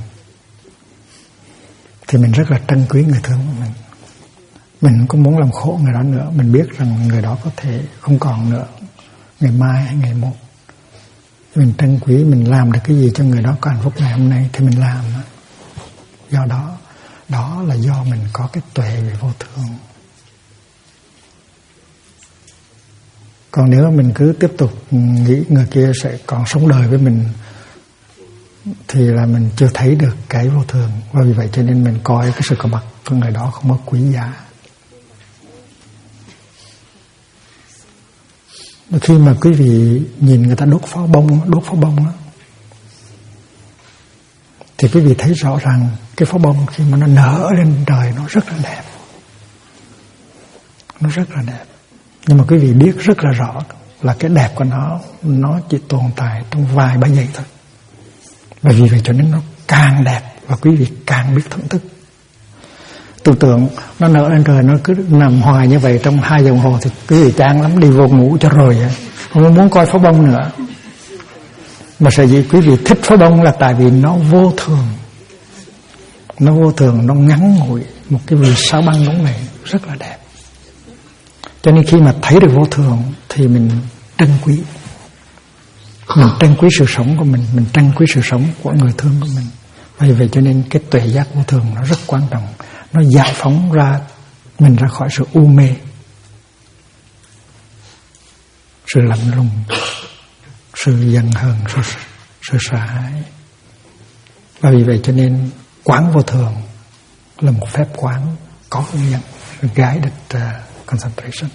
thì mình rất là trân quý người thương của mình. Mình không muốn làm khổ người đó nữa. Mình biết rằng người đó có thể không còn nữa, ngày mai hay ngày mốt. Mình trân quý, mình làm được cái gì cho người đó có hạnh phúc ngày hôm nay thì mình làm. Do đó là do mình có cái tuệ về vô thường. Còn nếu mình cứ tiếp tục nghĩ người kia sẽ còn sống đời với mình thì là mình chưa thấy được cái vô thường. Và vì vậy cho nên mình coi cái sự có mặt của người đó không có quý giá. Khi mà quý vị nhìn người ta đốt pháo bông đó, thì quý vị thấy rõ ràng cái pháo bông khi mà nó nở lên trời nó rất là đẹp. Nó rất là đẹp. Nhưng mà quý vị biết rất là rõ là cái đẹp của nó chỉ tồn tại trong vài ba giây thôi. Và vì vậy cho nên nó càng đẹp và quý vị càng biết thưởng thức. Tưởng tượng nó nở lên trời, nó cứ nằm hoài như vậy trong 2 giờ đồng hồ thì quý vị chán lắm, đi vô ngủ cho rồi, không muốn coi pháo bông nữa. Mà sở dĩ quý vị thích pháo bông là tại vì nó vô thường. Nó vô thường, nó ngắn ngủi, một cái vì sao băng đúng này rất là đẹp. Cho nên khi mà thấy được vô thường thì mình trân quý. Mình trân quý sự sống của mình trân quý sự sống của người thương của mình. Vì vậy cho nên cái tuệ giác vô thường nó rất quan trọng. Nó giải phóng ra mình ra khỏi sự u mê, sự lạnh lùng, sự giận hờn, sự sợ hãi. Và vì vậy cho nên quán vô thường là một phép quán có hướng dẫn, guided concentration.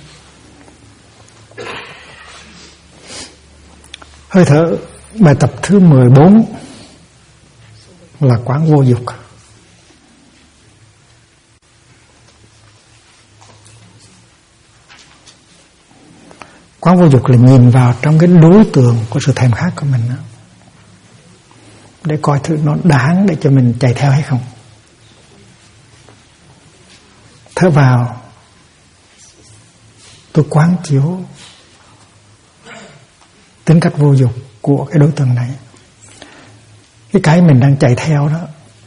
Hơi thở, bài tập thứ 14 là quán vô dục. Quán vô dục là nhìn vào trong cái đối tượng của sự thèm khát của mình đó, để coi thử nó đáng để cho mình chạy theo hay không. Thở vào, tôi quán chiếu tính cách vô dục của cái đối tượng này. Cái mình đang chạy theo đó,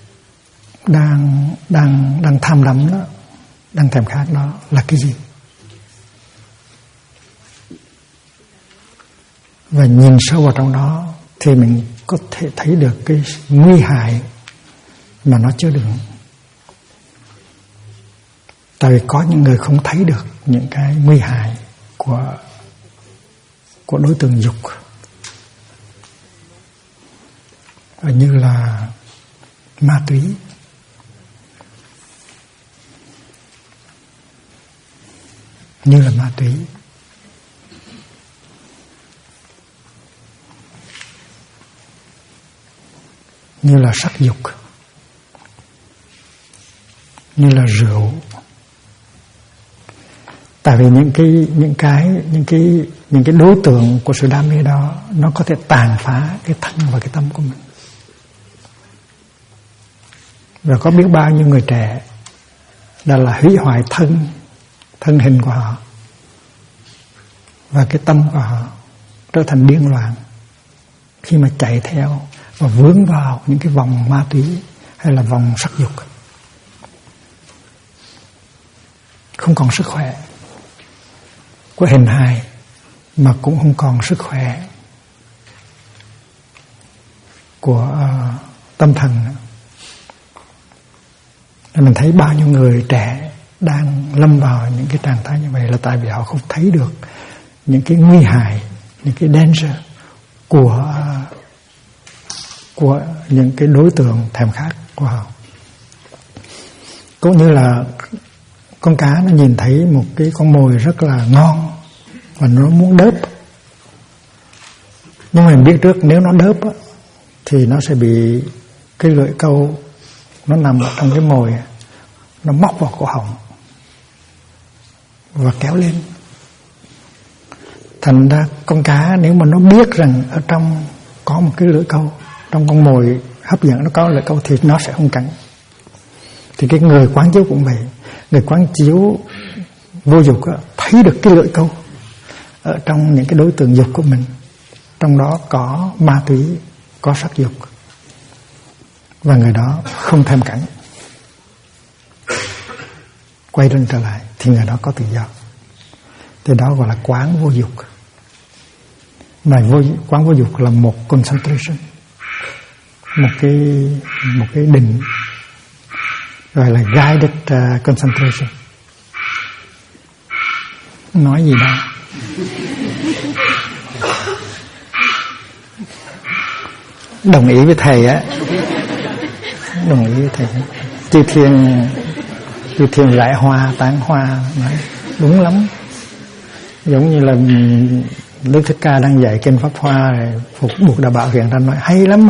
đang tham đắm đó, đang thèm khát đó là cái gì? Và nhìn sâu vào trong đó thì mình có thể thấy được cái nguy hại mà nó chứa đựng. Tại vì có những người không thấy được những cái nguy hại của đối tượng dục, như là ma túy, như là sắc dục, như là rượu. Tại vì những cái đối tượng của sự đam mê đó nó có thể tàn phá cái thân và cái tâm của mình. Và có biết bao nhiêu người trẻ đã là hủy hoại thân hình của họ và cái tâm của họ trở thành điên loạn khi mà chạy theo và vướng vào những cái vòng ma túy hay là vòng sắc dục. Không còn sức khỏe của hình hài mà cũng không còn sức khỏe của tâm thần nữa. Mình thấy bao nhiêu người trẻ đang lâm vào những cái trạng thái như vậy là tại vì họ không thấy được những cái nguy hại, những cái danger của những cái đối tượng thèm khát của họ. Cũng như là con cá nó nhìn thấy một cái con mồi rất là ngon và nó muốn đớp, nhưng mà mình biết trước nếu nó đớp á, thì nó sẽ bị cái lưỡi câu nó nằm ở trong cái mồi, nó móc vào cổ họng và kéo lên. Thành ra con cá nếu mà nó biết rằng ở trong có một cái lưỡi câu, trong con mồi hấp dẫn nó có lưỡi câu thì nó sẽ không cắn. Thì cái người quán chiếu cũng vậy. Người quán chiếu vô dục đó, thấy được cái lưỡi câu ở trong những cái đối tượng dục của mình, trong đó có ma túy, có sắc dục, và người đó không thèm cắn, quay lưng trở lại thì người đó có tự do. Thì đó gọi là quán vô dục. Mà quán vô dục là một concentration, một cái định, gọi là guided concentration. Nói gì đâu. Đồng ý với thầy á, đồng ý với thầy. Chư Thiên rải hoa tán hoa, nói đúng lắm. Giống như là Đức Thích Ca đang dạy kinh Pháp Hoa, Phục Bụt Đà Bảo hiện ra nói hay lắm.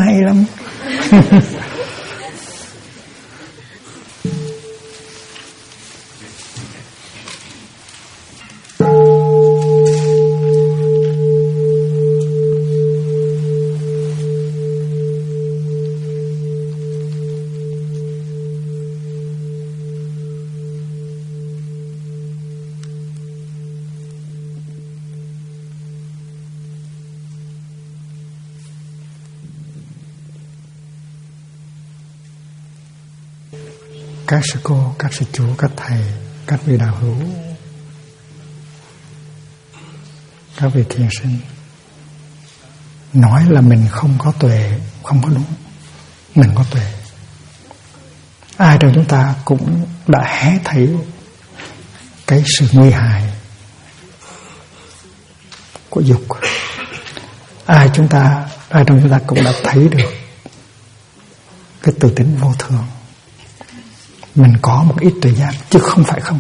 các sư cô, các sư chủ, các thầy, các vị đạo hữu, các vị thiền sinh nói là mình không có tuệ không có đúng. Mình có tuệ. Ai trong chúng ta cũng đã hé thấy cái sự nguy hại của dục. Ai trong chúng ta cũng đã thấy được cái tự tính vô thường. Mình có một ít tuệ giác chứ không phải không.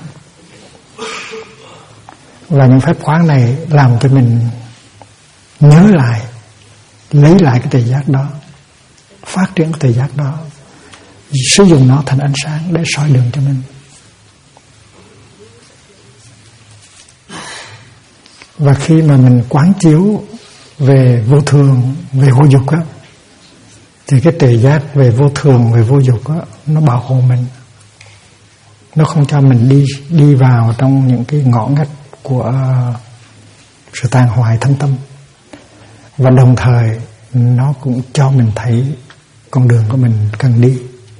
Và những phép khoáng này làm cho mình nhớ lại, lấy lại cái tuệ giác đó, phát triển cái tuệ giác đó, sử dụng nó thành ánh sáng để soi đường cho mình. Và khi mà mình quán chiếu về vô thường, về vô dục á, thì cái tuệ giác về vô thường, về vô dục á, nó bảo hộ mình. Nó không cho mình đi vào trong những cái ngõ ngách của sự tàn hoại thâm tâm. Và đồng thời nó cũng cho mình thấy con đường của mình cần đi.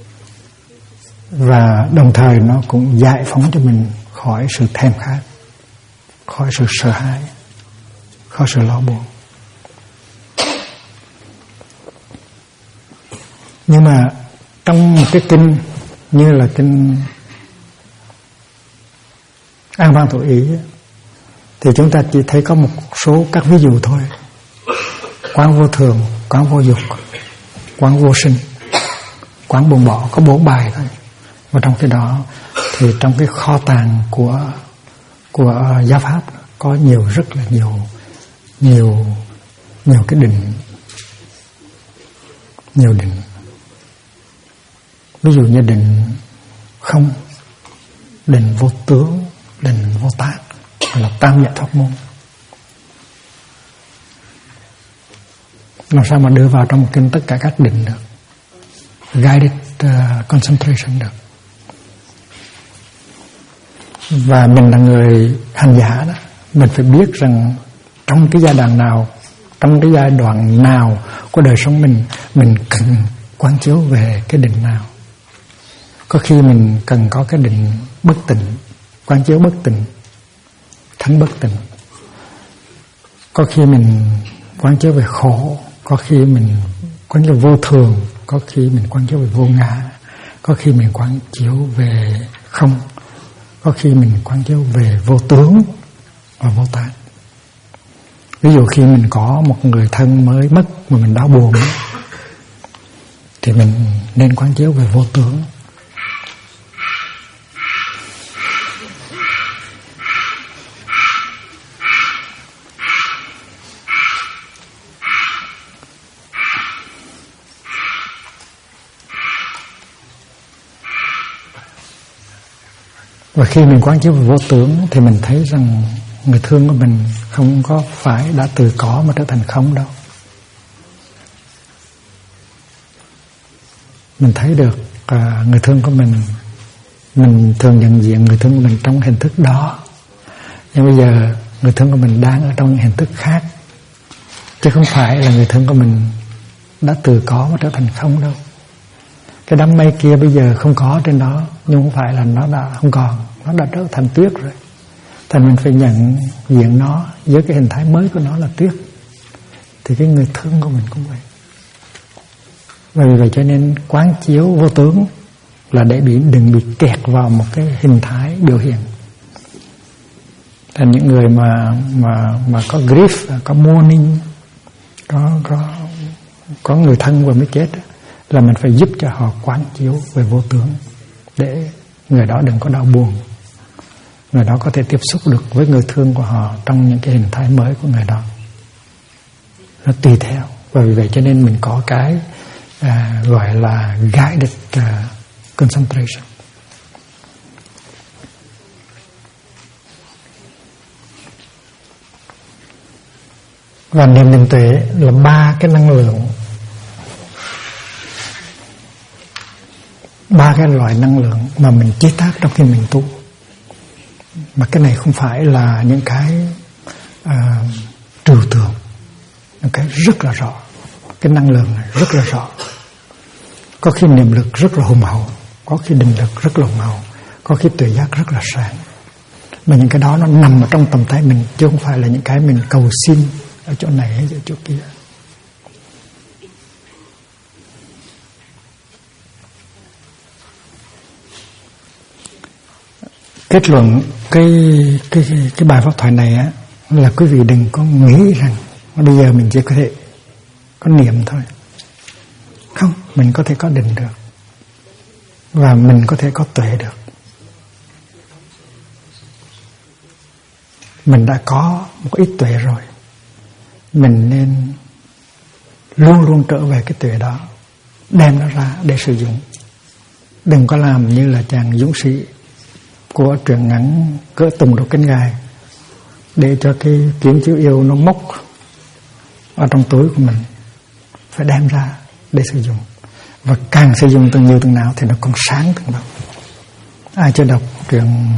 Và đồng thời nó cũng giải phóng cho mình khỏi sự thèm khát, khỏi sự sợ hãi, khỏi sự lo buồn. Nhưng mà trong một cái kinh như là kinh An Văn Thủ Ý thì chúng ta chỉ thấy có một số các ví dụ thôi. Quán vô thường, quán vô dục, quán vô sinh, quán buông bỏ, có 4 bài thôi. Và trong cái đó thì trong cái kho tàng của giáo pháp có rất là nhiều cái định, nhiều định. Ví dụ như định không, định vô tướng, định vô tác, là tam nhật pháp môn. Làm sao mà đưa vào trong kinh tất cả các định được, guided concentration được. Và mình là người hành giả đó, mình phải biết rằng trong cái giai đoạn nào, trong cái giai đoạn nào của đời sống mình cần quán chiếu về cái định nào. Có khi mình cần có cái định bất tịnh, quán chiếu bất tịnh, thánh bất tịnh. Có khi mình quán chiếu về khổ, có khi mình quán chiếu vô thường, có khi mình quán chiếu về vô ngã, có khi mình quán chiếu về không, có khi mình quán chiếu về vô tướng và vô tác. Ví dụ khi mình có một người thân mới mất mà mình đau buồn thì mình nên quán chiếu về vô tướng. Và khi mình quán chiếu về vô tướng thì mình thấy rằng người thương của mình không có phải đã từ có mà trở thành không đâu. Mình thấy được người thương của mình thường nhận diện người thương của mình trong hình thức đó. Nhưng bây giờ người thương của mình đang ở trong hình thức khác, chứ không phải là người thương của mình đã từ có mà trở thành không đâu. Cái đám mây kia bây giờ không có trên đó, nhưng không phải là nó đã không còn, nó đã trở thành tuyết rồi. Thành mình phải nhận diện nó với cái hình thái mới của nó là tuyết. Thì cái người thương của mình cũng vậy. Và vì vậy cho nên quán chiếu vô tướng là để đừng bị kẹt vào một cái hình thái biểu hiện. Thành những người mà có grief, có mourning, có người thân vừa mới chết là mình phải giúp cho họ quán chiếu về vô tướng để người đó đừng có đau buồn, người đó có thể tiếp xúc được với người thương của họ trong những cái hình thái mới của người đó. Nó tùy theo. Và vì vậy cho nên mình có cái gọi là guided concentration. Và niệm định tuệ là 3 cái năng lượng, 3 cái loại năng lượng mà mình chế tác trong khi mình tu. Mà cái này không phải là những cái trừu tượng, những cái rất là rõ. Cái năng lượng này rất là rõ. Có khi niệm lực rất là hùng hậu, có khi định lực rất là màu, có khi tuệ giác rất là sáng. Mà những cái đó nó nằm ở trong tầm tay mình, chứ không phải là những cái mình cầu xin ở chỗ này hay ở chỗ kia. Kết luận cái bài pháp thoại này á, là quý vị đừng có nghĩ rằng bây giờ mình chỉ có thể có niệm thôi. Không, mình có thể có định được, và mình có thể có tuệ được. Mình đã có một ít tuệ rồi, mình nên luôn luôn trở về cái tuệ đó, đem nó ra để sử dụng. Đừng có làm như là chàng dũng sĩ của truyện ngắn Cỡ Tùng Đột Cánh Gài, để cho cái kiếm chữ yêu nó mốc ở trong túi của mình. Phải đem ra để sử dụng, và càng sử dụng từng nhiều từng nào thì nó còn sáng từng đó. Ai chưa đọc truyện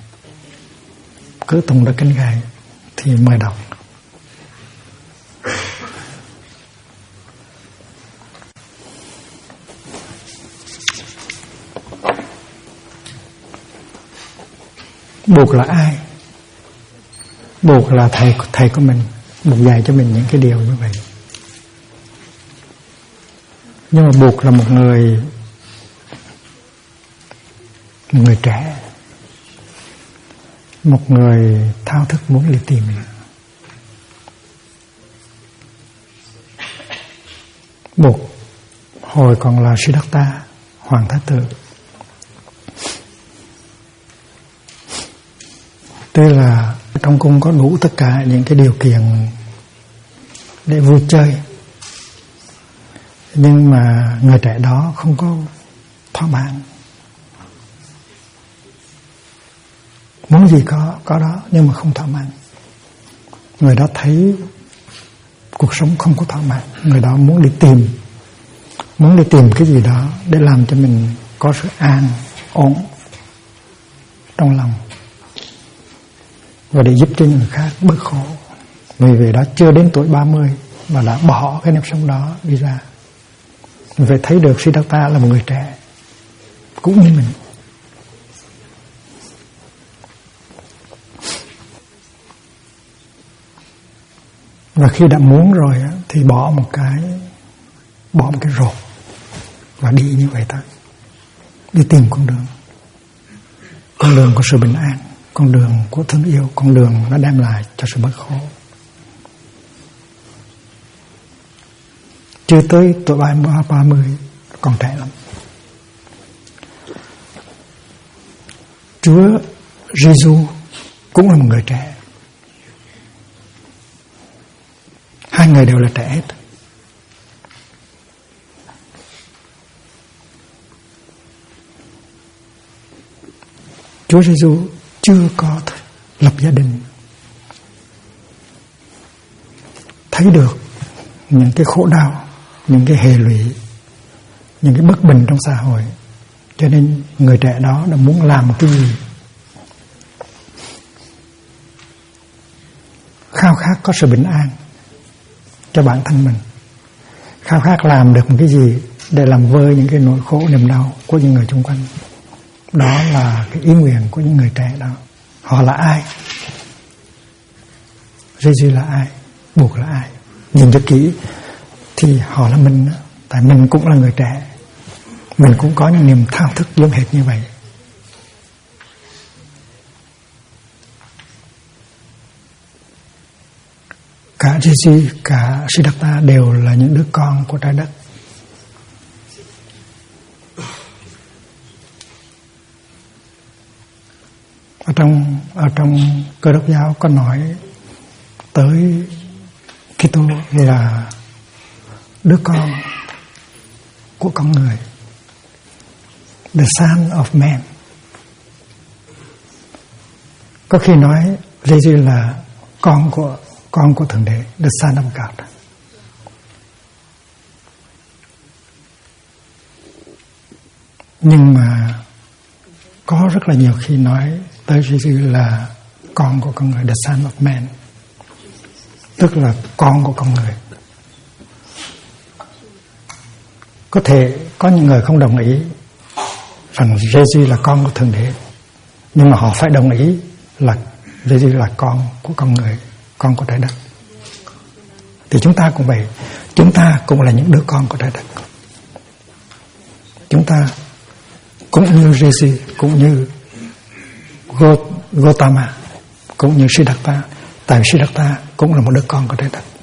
Cỡ Tùng Đột Cánh Gài thì mời đọc. Buộc là ai? Buộc là thầy của mình, buộc dạy cho mình những cái điều như vậy. Nhưng mà buộc là một người trẻ, một người thao thức muốn đi tìm. Buộc hồi còn là Siddhartha, Hoàng Thái Tử, tuy là trong cung có đủ tất cả những cái điều kiện để vui chơi, nhưng mà người trẻ đó không có thỏa mãn. Muốn gì có đó, nhưng mà không thỏa mãn. Người đó thấy cuộc sống không có thỏa mãn, người đó muốn đi tìm cái gì đó để làm cho mình có sự an ổn trong lòng, và để giúp cho người khác bớt khổ. Vì vậy đó chưa đến tuổi 30 mà đã bỏ cái nếp sống đó đi ra. Mình phải thấy được Siddhartha là một người trẻ cũng như mình. Và khi đã muốn rồi thì bỏ một cái rột và đi như vậy thôi. Đi tìm con đường của sự bình an, con đường của thương yêu, con đường nó đem lại cho sự bớt khổ. Chưa tới tuổi 30 còn trẻ lắm. Chúa Giêsu cũng là một người trẻ. Hai người đều là trẻ hết. Chúa Giêsu chưa có lập gia đình, thấy được những cái khổ đau, những cái hệ lụy, những cái bất bình trong xã hội, cho nên người trẻ đó đã muốn làm một cái gì, khao khát có sự bình an cho bản thân mình, khao khát làm được một cái gì để làm vơi những cái nỗi khổ niềm đau của những người xung quanh. Đó là cái ý nguyện của những người trẻ đó. Họ là ai? Giêsu là ai? Buộc là ai? Nhìn cho kỹ thì họ là mình đó. Tại mình cũng là người trẻ, mình cũng có những niềm thao thức giống hệt như vậy. Cả Giêsu, cả Siddhartha đều là những đứa con của trái đất. Ở trong Cơ Đốc giáo có nói tới Kitô là đứa con của con người, the son of man. Có khi nói Giêsu là con của Thượng Đế, the son of God. Nhưng mà có rất là nhiều khi nói tới Giêsu là con của con người, the son of man, tức là con của con người. Có thể có những người không đồng ý, rằng Giê-xu là con của Thượng Đế, nhưng mà họ phải đồng ý là Giê-xu là con của con người, con của trái đất. Thì chúng ta cũng vậy, chúng ta cũng là những đứa con của trái đất. Chúng ta cũng như Giê-xu, cũng như Gautama, cũng như Siddhartha. Tại vì Siddhartha cũng là một đứa con của trái đất,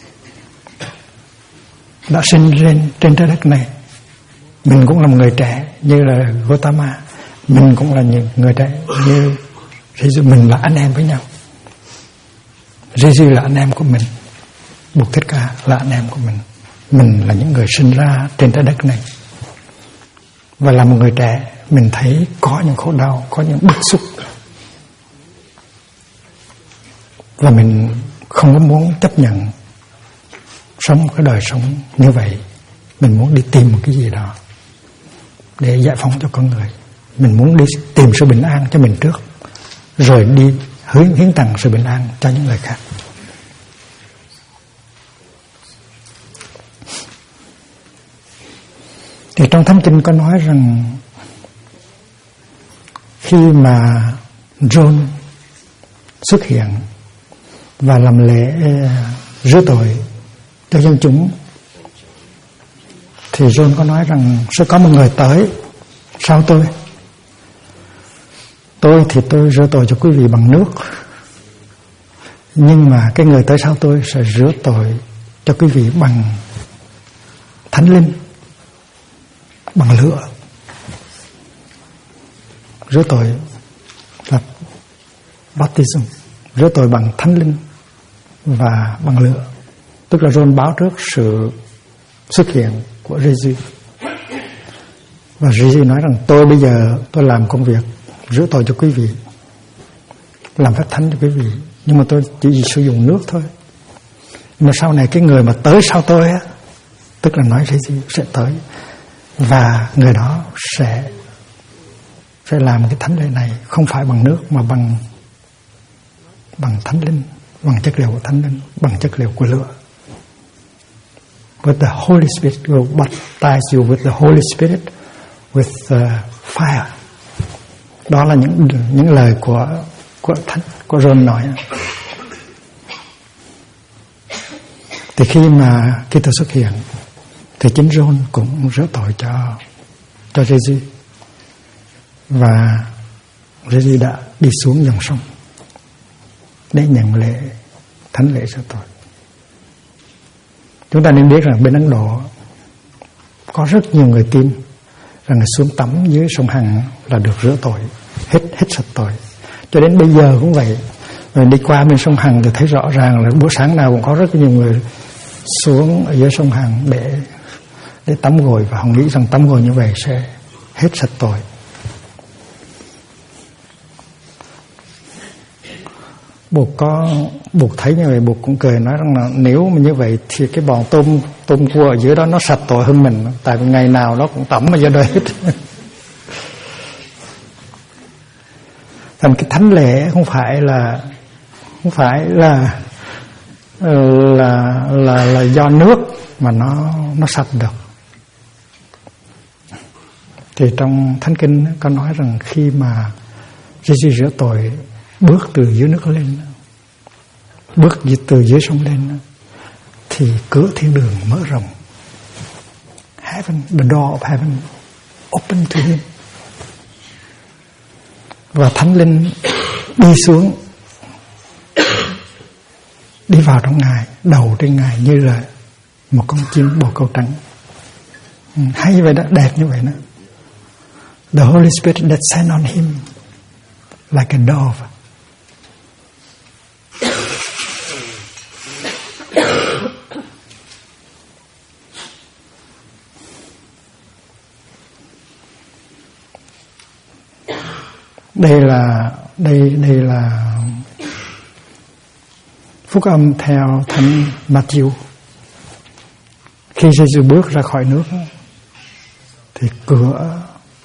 đã sinh lên trên trái đất này. Mình cũng là một người trẻ như là Gautama, mình cũng là những người trẻ như Giê-xu. Mình là anh em với nhau. Giê-xu là anh em của mình, Bụt Thích Ca là anh em của mình. Mình là những người sinh ra trên trái đất này. Và là một người trẻ, mình thấy có những khổ đau, có những bức xúc, và mình không có muốn chấp nhận sống một cái đời sống như vậy. Mình muốn đi tìm một cái gì đó để giải phóng cho con người. Mình muốn đi tìm sự bình an cho mình trước, rồi đi hiến tặng sự bình an cho những người khác. Thì trong Thánh Kinh có nói rằng khi mà John xuất hiện và làm lễ rửa tội cho dân chúng, thì John có nói rằng sẽ có một người tới sau tôi. Tôi thì tôi rửa tội cho quý vị bằng nước, nhưng mà cái người tới sau tôi sẽ rửa tội cho quý vị bằng Thánh Linh, bằng lửa. Rửa tội là baptism, rửa tội bằng Thánh Linh và bằng lửa. Tức là John báo trước sự xuất hiện của Giê-xu. Và Giê-xu nói rằng tôi bây giờ tôi làm công việc rửa tội cho quý vị, làm phép thánh cho quý vị, nhưng mà tôi chỉ sử dụng nước thôi. Nhưng mà sau này cái người mà tới sau tôi á, tức là nói Giê-xu sẽ tới, và người đó sẽ làm cái thánh lễ này không phải bằng nước mà bằng Thánh Linh, bằng chất liệu của Thánh Linh, bằng chất liệu của lửa. With the Holy Spirit, will baptize you with the Holy Spirit, with fire. Đó là những lời của John nói. Thì khi mà Kitô xuất hiện, thì chính John cũng rửa tội cho Giê-xu, và Giê-xu đã đi xuống dòng sông để nhận lễ thánh lễ rửa tội. Chúng ta nên biết rằng bên Ấn Độ có rất nhiều người tin rằng xuống tắm dưới sông Hằng là được rửa tội, hết sạch tội. Cho đến bây giờ cũng vậy. Rồi đi qua bên sông Hằng thì thấy rõ ràng là buổi sáng nào cũng có rất nhiều người xuống ở dưới sông Hằng để tắm gội, và họ nghĩ rằng tắm gội như vậy sẽ hết sạch tội. Bụt thấy như vậy, Bụt cũng cười nói rằng là nếu mà như vậy thì cái bọn tôm cua ở dưới đó nó sạch tội hơn mình, tại vì ngày nào nó cũng tắm ở dưới đó hết. Thành cái thánh lễ không phải là do nước mà nó sạch được. Thì trong Thánh Kinh có nói rằng khi mà Giê-xu rửa tội bước từ dưới nước lên, bước từ dưới sông lên, thì cửa thiên đường mở rộng. Heaven, the door of heaven open to him. Và Thánh Linh đi xuống, đi vào trong Ngài, đầu trên Ngài như là một con chim bồ câu trắng. Hay như vậy đó, đẹp như vậy đó. The Holy Spirit descend on him like a dove. Đây là phúc âm theo Thánh Matthew. Khi Giê-xu bước ra khỏi nước thì cửa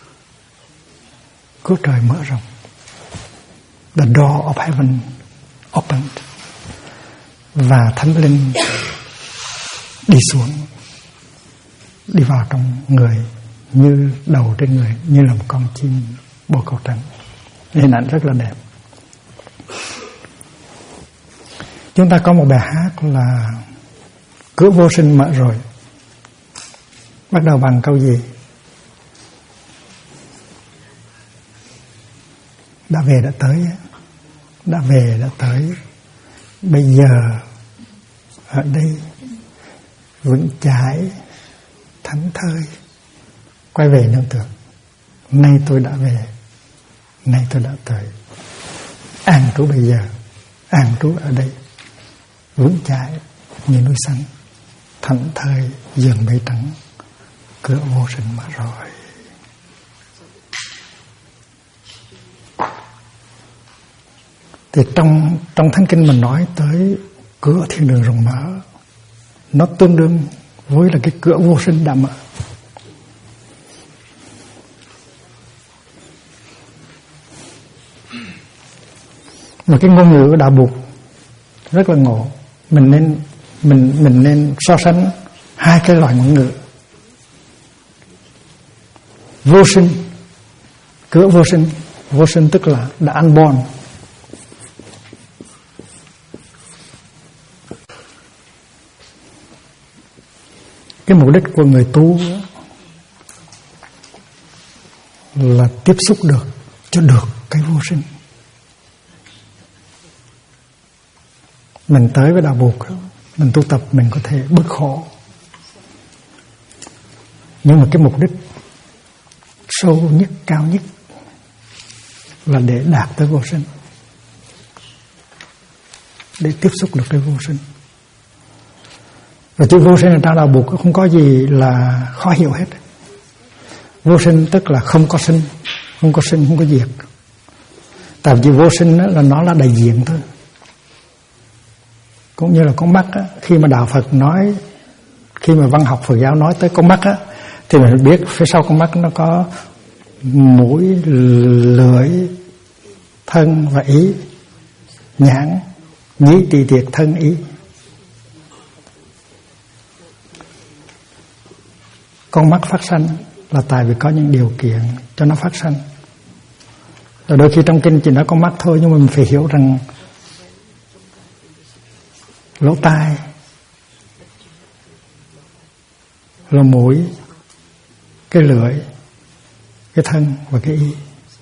trời mở rộng. The door of heaven opened. Và Thánh Linh đi xuống, đi vào trong người như đầu trên người, như là một con chim bồ câu trắng. Hình ảnh rất là đẹp. Chúng ta có một bài hát là cửa vô sinh mở rồi. Bắt đầu bằng câu gì? Đã về đã tới, đã về đã tới. Bây giờ ở đây vững chãi thảnh thơi, quay về nương tựa. Nay tôi đã về, nay tôi đã tới. An trú bây giờ, an trú ở đây, vững chãi như núi xanh, thảnh thơi dường mây trắng. Cửa vô sinh mở rồi. Thì trong Thánh Kinh mình nói tới cửa thiên đường rộng mở, nó tương đương với là cái cửa vô sinh đã mở. Một cái ngôn ngữ của đạo Bụt rất là ngộ. Mình nên so sánh hai cái loại ngôn ngữ. Vô sinh, cửa vô sinh tức là đã unborn. Cái mục đích của người tu là tiếp xúc được cho được cái vô sinh. Mình tới với đạo Bụt, mình tu tập mình có thể bớt khổ. Nhưng mà cái mục đích sâu nhất, cao nhất là để đạt tới vô sinh, để tiếp xúc được cái vô sinh. Và chữ vô sinh ở trong đạo Bụt không có gì là khó hiểu hết. Vô sinh tức là không có sinh, không có sinh, không có diệt. Tại vì vô sinh là nó là đại diện thôi. Cũng như là con mắt á, khi mà đạo Phật nói, khi mà văn học Phật giáo nói tới con mắt á, thì mình biết phía sau con mắt nó có mũi, lưỡi, thân và ý, nhãn, nhĩ, tỳ, thiệt, thân, ý. Con mắt phát sanh là tại vì có những điều kiện cho nó phát sanh. Rồi đôi khi trong kinh chỉ nói con mắt thôi, nhưng mà mình phải hiểu rằng lỗ tai, lỗ mũi, cái lưỡi, cái thân và cái ý.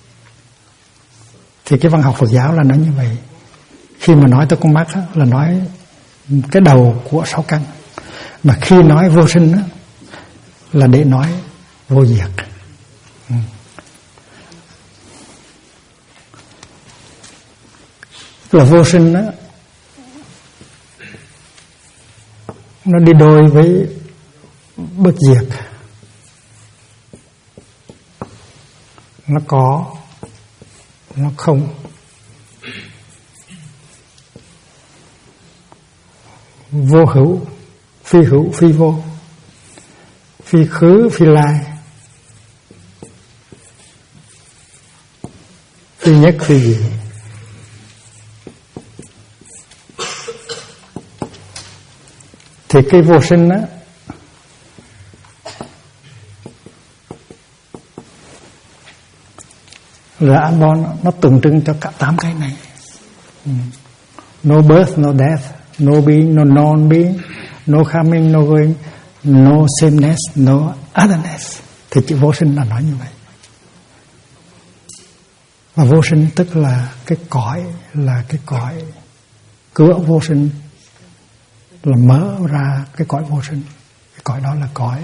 Thì cái văn học Phật giáo là nói như vậy. Khi mà nói tới con mắt á, là nói cái đầu của 6 căn. Mà khi nói vô sinh á, là để nói vô diệt. Là vô sinh đó, nó đi đôi với bất diệt. Nó có, nó không. Vô hữu, phi vô. Phi khứ, phi lai. Phi nhất, phi dị. Thì cái vô sinh á là unborn, nó tượng trưng cho cả 8 cái này. No birth, no death, no being, no non-being, no coming, no going, no sameness, no otherness. Thì chữ vô sinh là nói như vậy. Và vô sinh tức là cái cõi cửa vô sinh, là mở ra cái cõi vô sinh. Cái cõi đó là cõi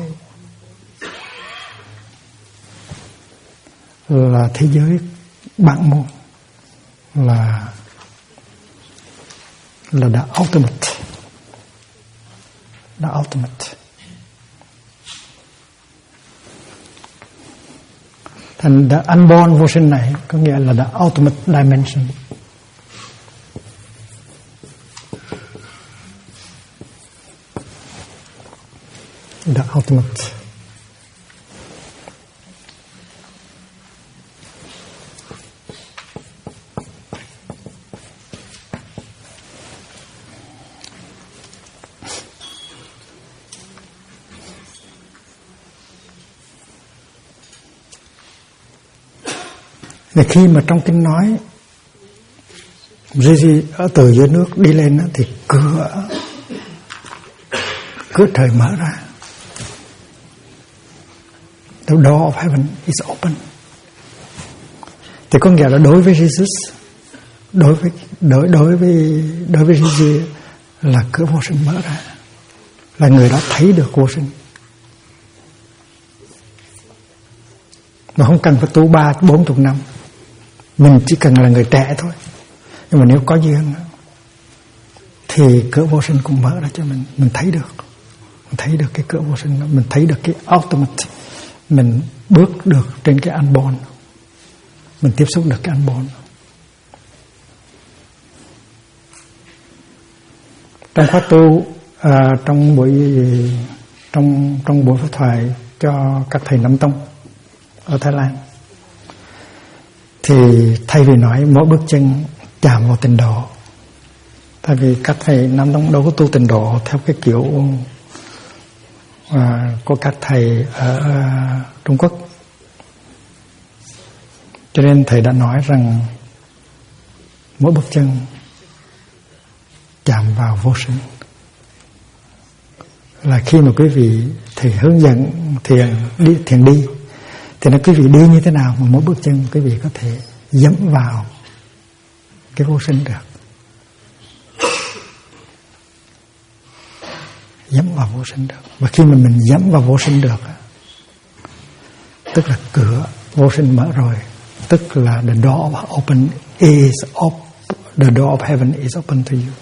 là thế giới bản môn, là the ultimate. The ultimate. Thành the unborn vô sinh này có nghĩa là the ultimate dimension. The ultimate. Thì khi mà trong kinh nói Gigi ở từ dưới nước đi lên thì cửa trời mở ra. The door of heaven is open. Thì có nghĩa là đối với Jesus, đối với Gigi là cửa vô sinh mở ra, là người đó thấy được vô sinh. Mà không cần phải tu 30-40 năm, mình chỉ cần là người trẻ thôi. Nhưng mà nếu có duyên thì cửa vô sinh cũng mở ra cho mình thấy được. Mình thấy được cái cửa vô sinh đó, mình thấy được cái ultimate. Mình bước được trên cái unborn, mình tiếp xúc được cái unborn. Trong khóa tu, trong buổi pháp thoại cho các thầy Nam Tông ở Thái Lan, thì thay vì nói mỗi bước chân chạm vào tịnh độ, tại vì các thầy Nam Tông đâu có tu tịnh độ theo cái kiểu của các thầy ở Trung Quốc, cho nên thầy đã nói rằng mỗi bước chân chạm vào vô sinh. Là khi mà quý vị thầy hướng dẫn thiền đi thì nói quý vị đi như thế nào mà mỗi bước chân quý vị có thể dẫm vào cái vô sinh được. Dẫm vào vô sinh được. Và khi mà mình dẫm vào vô sinh được, tức là cửa vô sinh mở rồi, tức là the door of heaven is open to you.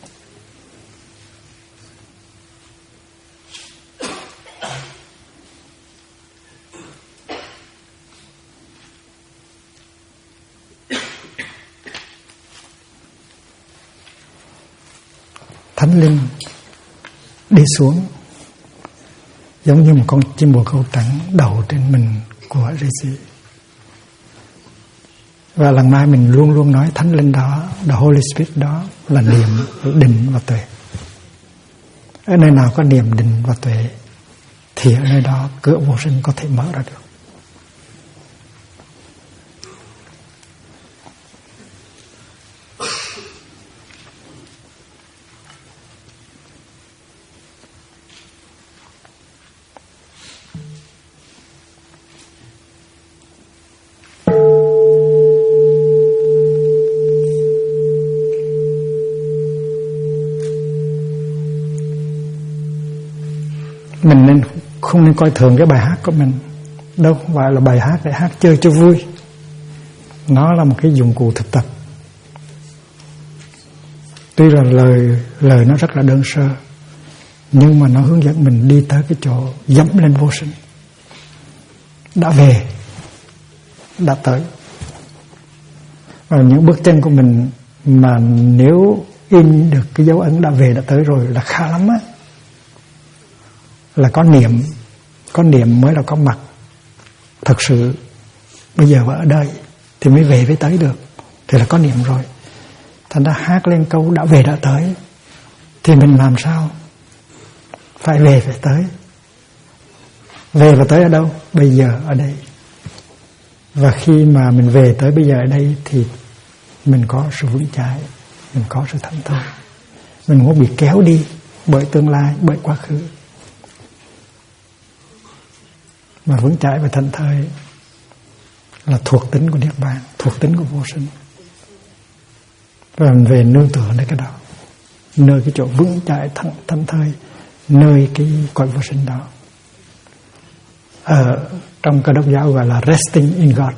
Thánh linh đi xuống giống như một con chim bồ câu trắng đậu trên mình của Rishi. Và lần mai mình luôn luôn nói thánh linh đó, the Holy Spirit đó là niệm định và tuệ. Ở nơi nào có niệm định và tuệ thì ở nơi đó cửa vô sinh có thể mở ra được. Mình không nên coi thường cái bài hát của mình. Đâu không phải là bài hát để hát chơi cho vui. Nó là một cái dụng cụ thực tập. Tuy là lời nó rất là đơn sơ, nhưng mà nó hướng dẫn mình đi tới cái chỗ dẫm lên vô sinh. Đã về, đã tới. Và những bước chân của mình mà nếu in được cái dấu ấn đã về, đã tới rồi là khá lắm á. Là có niệm mới là có mặt. Thật sự bây giờ ở đây thì mới về với tới được, thì là có niệm rồi. Thành ra hát lên câu đã về đã tới thì mình làm sao? Phải về phải tới. Về và tới ở đâu? Bây giờ ở đây. Và khi mà mình về tới bây giờ ở đây thì mình có sự vững chãi, mình có sự thảnh thơi. Mình không bị kéo đi bởi tương lai, bởi quá khứ. Mà vững chãi và thảnh thơi là thuộc tính của Niết Bàn, thuộc tính của vô sinh. Và mình về nương tựa nơi cái đó, nơi cái chỗ vững chãi thảnh thơi, nơi cái cõi vô sinh đó. Ở trong Cơ Đốc giáo gọi là resting in God.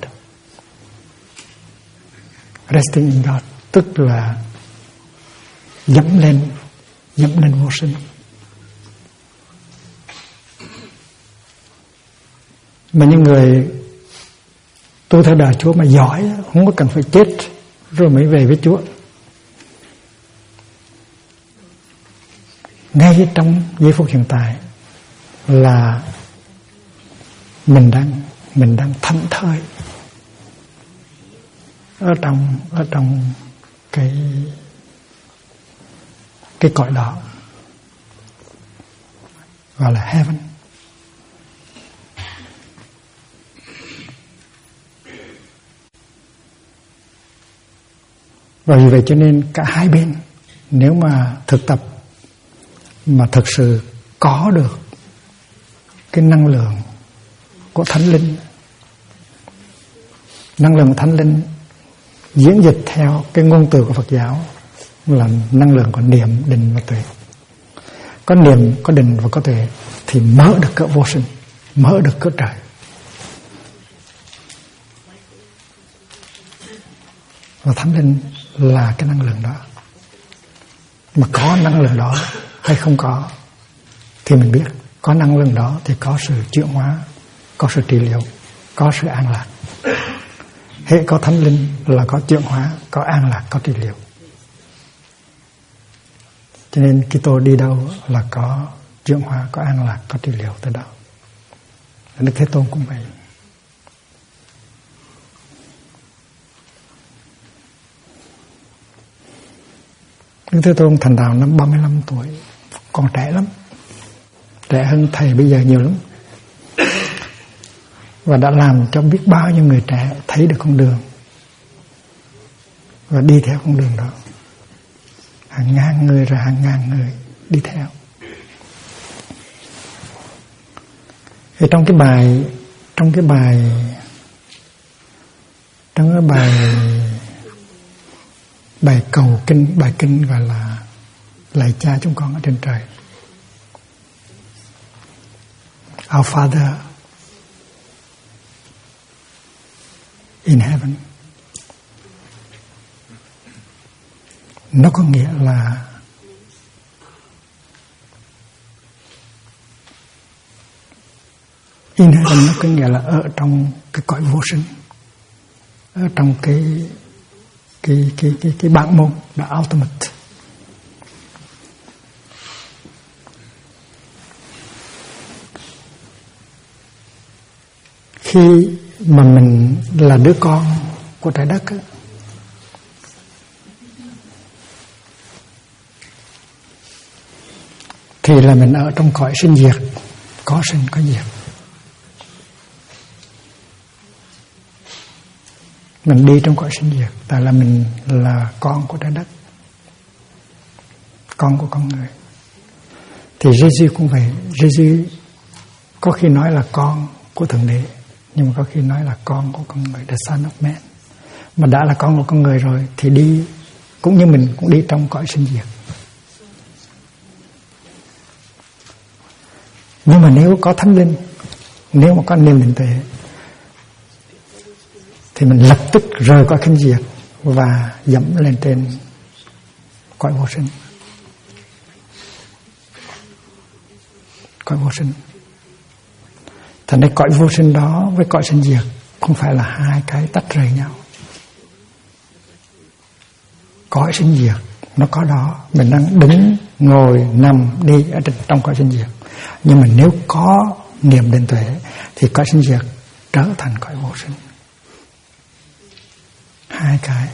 Resting in God tức là dẫm lên vô sinh. Mà những người tu theo đạo Chúa mà giỏi, không có cần phải chết rồi mới về với Chúa. Ngay trong giây phút hiện tại là mình đang thảnh thơi ở trong cái cõi đó, gọi là heaven. Và vì vậy cho nên cả hai bên, nếu mà thực tập mà thực sự có được cái năng lượng của Thánh Linh, năng lượng Thánh Linh diễn dịch theo cái ngôn từ của Phật giáo là năng lượng của niệm, định và tuệ. Có niệm, có định và có tuệ thì mở được cửa vô sinh, mở được cửa trời. Và Thánh Linh là cái năng lượng đó. Mà có năng lượng đó hay không có thì mình biết. Có năng lượng đó thì có sự chuyển hóa, có sự trị liệu, có sự an lạc. Hễ có Thánh Linh là có chuyển hóa, có an lạc, có trị liệu. Cho nên Kitô đi đâu là có chuyển hóa, có an lạc, có trị liệu tới đó. Đức Thế Tôn cũng vậy. Đức Thế Tôn thành đạo năm 35 tuổi, còn trẻ lắm, trẻ hơn thầy bây giờ nhiều lắm, và đã làm cho biết bao nhiêu người trẻ thấy được con đường và đi theo con đường đó. Hàng ngàn người rồi hàng ngàn người đi theo. Thì trong cái bài cầu kinh, bài kinh gọi là lạy Cha chúng con ở trên trời. Our Father in heaven. Nó có nghĩa là in heaven, nó có nghĩa là ở trong cái cõi vô sinh, ở trong cái bản môn, the ultimate. Khi mà mình là đứa con của trái đất ấy, thì là mình ở trong cõi sinh diệt, có sinh có diệt. Mình đi trong cõi sinh diệt, tại là mình là con của trái đất, con của con người. Thì Giêsu cũng vậy. Giêsu có khi nói là con của Thượng Đế, nhưng mà có khi nói là con của con người, the Son of Man. Mà đã là con của con người rồi thì đi cũng như mình, cũng đi trong cõi sinh diệt. Nhưng mà nếu có Thánh Linh, nếu mà có niềm định tuệ, thì mình lập tức rời khỏi sinh diệt và dẫm lên trên cõi vô sinh. Cõi vô sinh. Thành ra cõi vô sinh đó với cõi sinh diệt không phải là hai cái tách rời nhau. Cõi sinh diệt nó có đó, mình đang đứng, ngồi, nằm, đi ở trong cõi sinh diệt. Nhưng mà nếu có niệm định tuệ thì cõi sinh diệt trở thành cõi vô sinh. Hai cái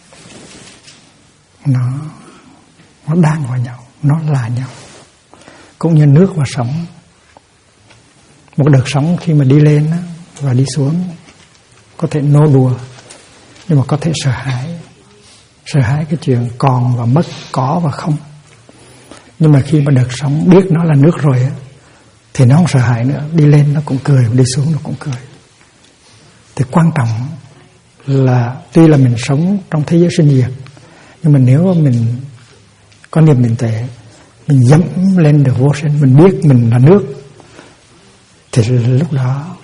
nó đang vào nhau, nó là nhau. Cũng như nước và sóng. Một đợt sóng khi mà đi lên và đi xuống có thể nô đùa, nhưng mà có thể sợ hãi cái chuyện còn và mất, có và không. Nhưng mà khi mà đợt sóng biết nó là nước rồi thì nó không sợ hãi nữa, đi lên nó cũng cười, đi xuống nó cũng cười. Thì quan trọng là tuy là mình sống trong thế giới sinh diệt, nhưng mà nếu mình có niềm định tuệ, mình dẫm lên được vô sinh, mình biết mình là nước, thì lúc đó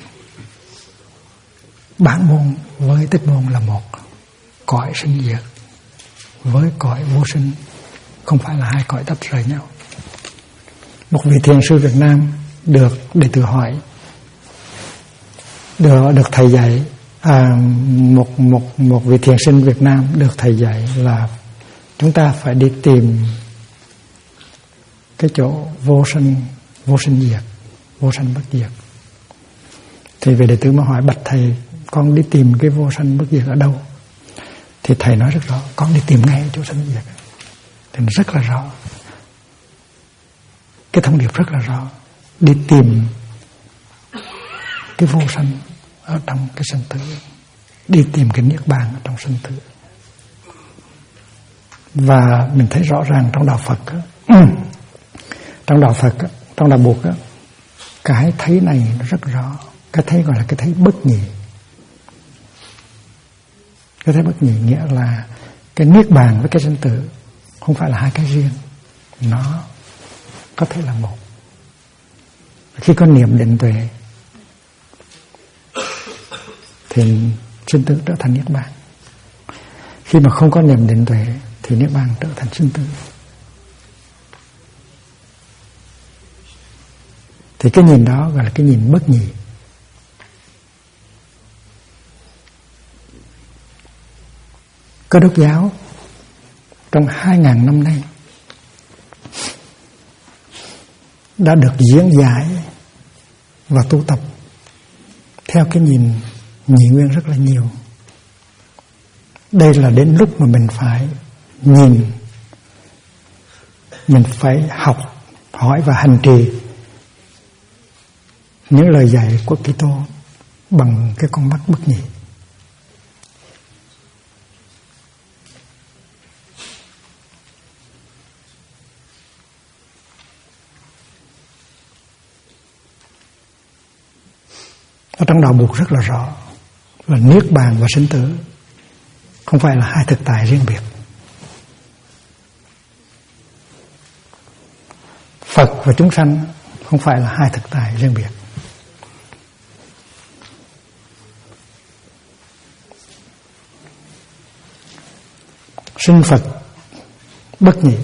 bản môn với tích môn là một. Cõi sinh diệt với cõi vô sinh không phải là hai cõi tách rời nhau. Một vị thiền sư Việt Nam được đệ tử hỏi, được thầy dạy, một vị thiền sinh Việt Nam được thầy dạy là chúng ta phải đi tìm cái chỗ vô sinh diệt, vô sanh bất diệt. Thì vị đệ tử mới hỏi, bạch thầy, con đi tìm cái vô sanh bất diệt ở đâu? Thì thầy nói rất rõ, con đi tìm ngay chỗ sanh diệt. Thì rất là rõ, cái thông điệp rất là rõ, đi tìm cái vô sanh ở trong cái sanh tử, đi tìm cái niết bàn ở trong sanh tử. Và mình thấy rõ ràng trong đạo Phật trong đạo Buộc cái thấy này nó rất rõ. Cái thấy gọi là cái thấy bất nhị. Cái thấy bất nhị nghĩa là cái niết bàn với cái sinh tử không phải là hai cái riêng, nó có thể là một. Khi có niệm định tuệ thì sinh tử trở thành niết bàn. Khi mà không có niệm định tuệ thì niết bàn trở thành sinh tử. Thì cái nhìn đó gọi là cái nhìn bất nhị. Cơ đốc giáo trong 2.000 năm nay đã được diễn giải và tu tập theo cái nhìn nhị nguyên rất là nhiều. Đây là đến lúc mà mình phải nhìn, mình phải học, hỏi và hành trì những lời dạy của Kitô bằng cái con mắt bất nhị. Ở trong đạo Buộc rất là rõ là niết bàn và sinh tử không phải là hai thực tại riêng biệt. Phật và chúng sanh không phải là hai thực tại riêng biệt. Sinh Phật bất nhị.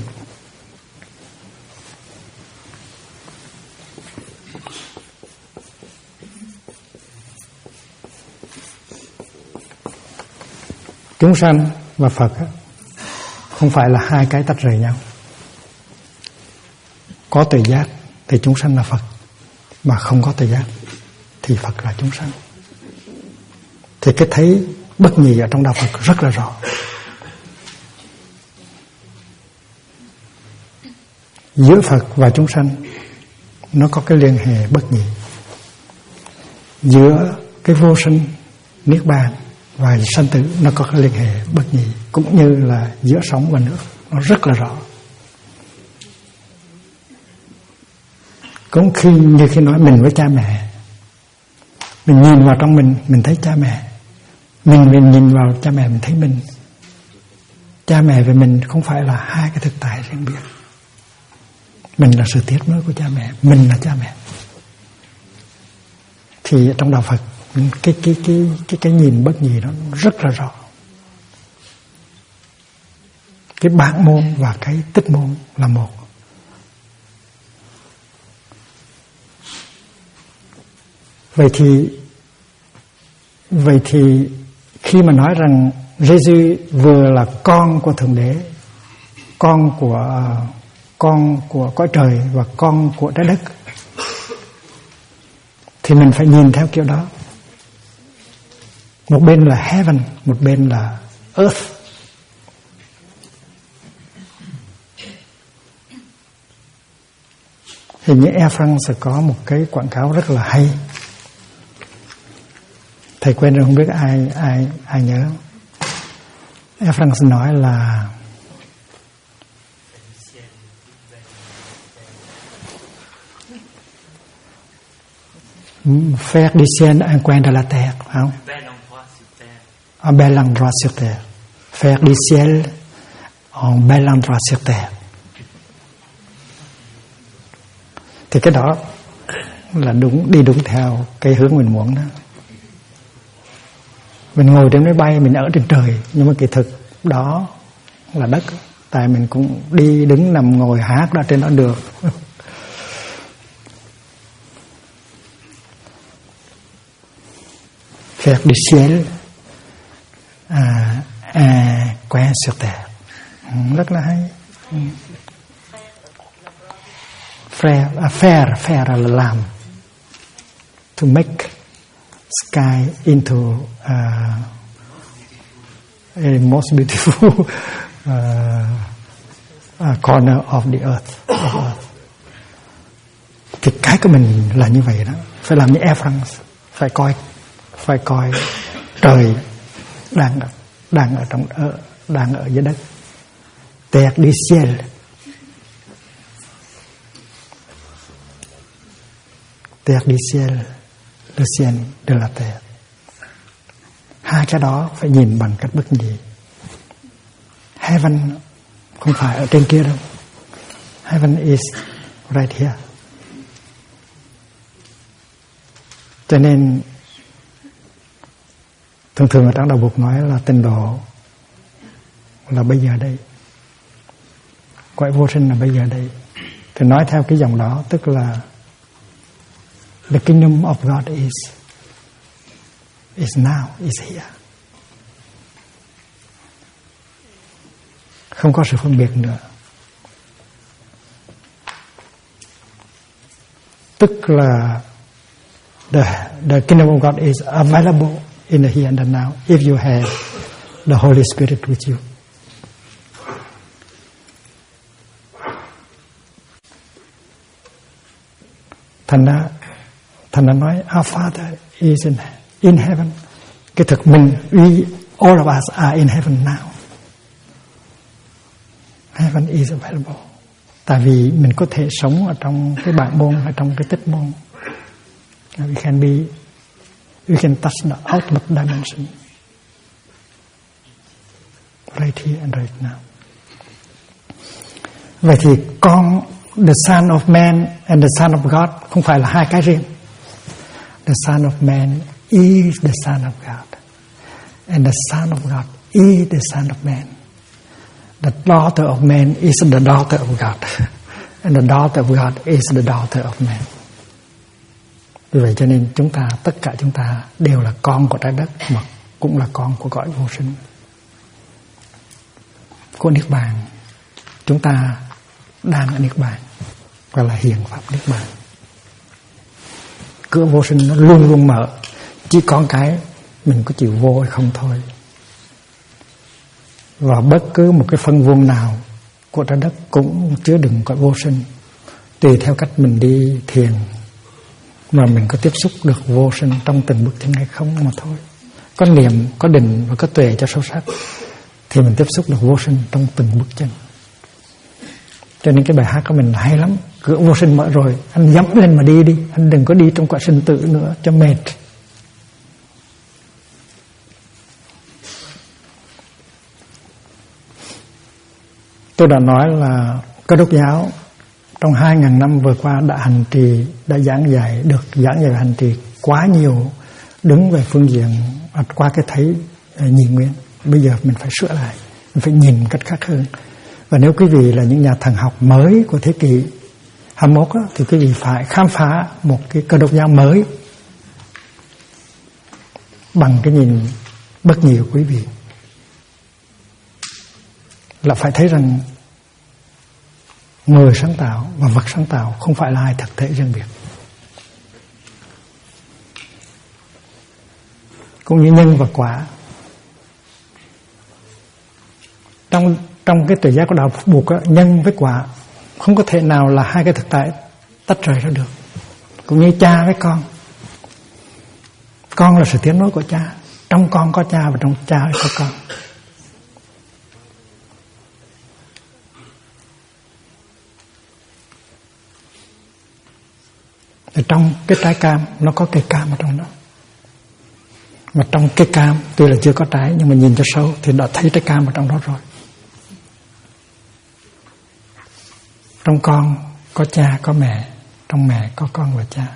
Chúng sanh và Phật không phải là hai cái tách rời nhau. Có tuệ giác thì chúng sanh là Phật, mà không có tuệ giác thì Phật là chúng sanh. Thì cái thấy bất nhị ở trong đạo Phật rất là rõ. Giữa Phật và chúng sanh nó có cái liên hệ bất nhị. Giữa cái vô sinh niết bàn và sanh tử nó có cái liên hệ bất nhị, cũng như là giữa sóng và nước, nó rất là rõ. Cũng như khi nói mình với cha mẹ, mình nhìn vào trong mình thấy cha mẹ, mình nhìn vào cha mẹ mình thấy mình. Cha mẹ và mình không phải là hai cái thực tại riêng biệt. Mình là sự tiếp nối của cha mẹ, mình là cha mẹ. Thì trong đạo Phật cái nhìn bất nhị đó rất là rõ. Cái bản môn và cái tích môn là một. Vậy thì khi mà nói rằng Giêsu vừa là con của Thượng Đế, con của cõi trời và con của trái đất, thì mình phải nhìn theo kiểu đó. Một bên là heaven, một bên là earth. Hình như Air France có một cái quảng cáo rất là hay. Thầy quên rồi, không biết ai nhớ. Air France nói là faire du ciel un coin de la terre, phải không? Un bel endroit sur terre. Faire du ciel un bel endroit sur terre. Thì cái đó là đi đúng theo cái hướng mình muốn đó. Mình ngồi trên máy bay, mình ở trên trời, nhưng mà kỳ thực đó là đất. Tại mình cũng đi đứng nằm ngồi hát ra trên đó được. Faire du ciel coin sur terre. Rất là hay. Faire là làm. To make sky into a most beautiful corner of the earth. Thì cái của mình là như vậy đó. Phải làm như Air France. Phải coi trời đang ở dưới đất. terre du ciel. Terre du ciel, le ciel de la terre. Hai cái đó phải nhìn bằng cách bất nhị. Heaven không phải ở trên kia đâu. Heaven is right here. Cho nên thường ở trong đạo Phật nói là tịnh độ là bây giờ đây, cõi vô sinh là bây giờ đây. Thì nói theo cái dòng đó tức là the kingdom of God is now, is here. Không có sự phân biệt nữa. Tức là the kingdom of God is available in the here and the now if you have the Holy Spirit with you. Thành ra nói our Father is in heaven. Cái thực mình, all of us are in heaven now. Heaven is available. Tại vì mình có thể sống ở trong cái bản môn, ở trong cái tích môn. We can touch the ultimate dimension right here and right now. Vậy thì the Son of Man and the Son of God không phải là hai cái riêng. The Son of Man is the Son of God, and the Son of God is the Son of Man. The daughter of man is the daughter of God, and the daughter of God is the daughter of man. Vì vậy cho nên tất cả chúng ta đều là con của trái đất, mà cũng là con của cõi vô sinh, của Niết Bàn. Chúng ta đang ở Niết Bàn, gọi là hiền pháp Niết Bàn. Cửa vô sinh nó luôn luôn mở, chỉ có cái mình có chịu vô hay không thôi. Và bất cứ một cái phân vuông nào của trái đất cũng chứa đựng cõi vô sinh. Tùy theo cách mình đi thiền mà mình có tiếp xúc được vô sinh trong từng bước chân hay không mà thôi. Có niệm, có định và có tuệ cho sâu sắc thì mình tiếp xúc được vô sinh trong từng bước chân. Cho nên cái bài hát của mình hay lắm. Cửa vô sinh mở rồi, anh dẫm lên mà đi đi. Anh đừng có đi trong quả sinh tử nữa cho mệt. Tôi đã nói là Cơ Đốc giáo trong 2.000 năm vừa qua đã hành trì, đã giảng dạy và hành trì quá nhiều, đứng về phương diện qua cái thấy nhị nguyên. Bây giờ mình phải sửa lại, mình phải nhìn cách khác hơn. Và nếu quý vị là những nhà thần học mới của thế kỷ 21 đó, thì quý vị phải khám phá một cái Cơ Đốc giáo mới bằng cái nhìn bất nhị của quý vị. Là phải thấy rằng người sáng tạo và vật sáng tạo không phải là hai thực thể riêng biệt. Cũng như nhân và quả. Trong cái tuệ giác của đạo Phật buộc, nhân với quả không có thể nào là hai cái thực tại tách rời ra được. Cũng như cha với con. Con là sự tiến nối của cha. Trong con có cha và trong cha có con. Ở trong cái trái cam nó có cây cam ở trong đó. Mà trong cây cam tuy là chưa có trái, nhưng mà nhìn cho sâu thì đã thấy trái cam ở trong đó rồi. Trong con có cha có mẹ, trong mẹ có con và cha,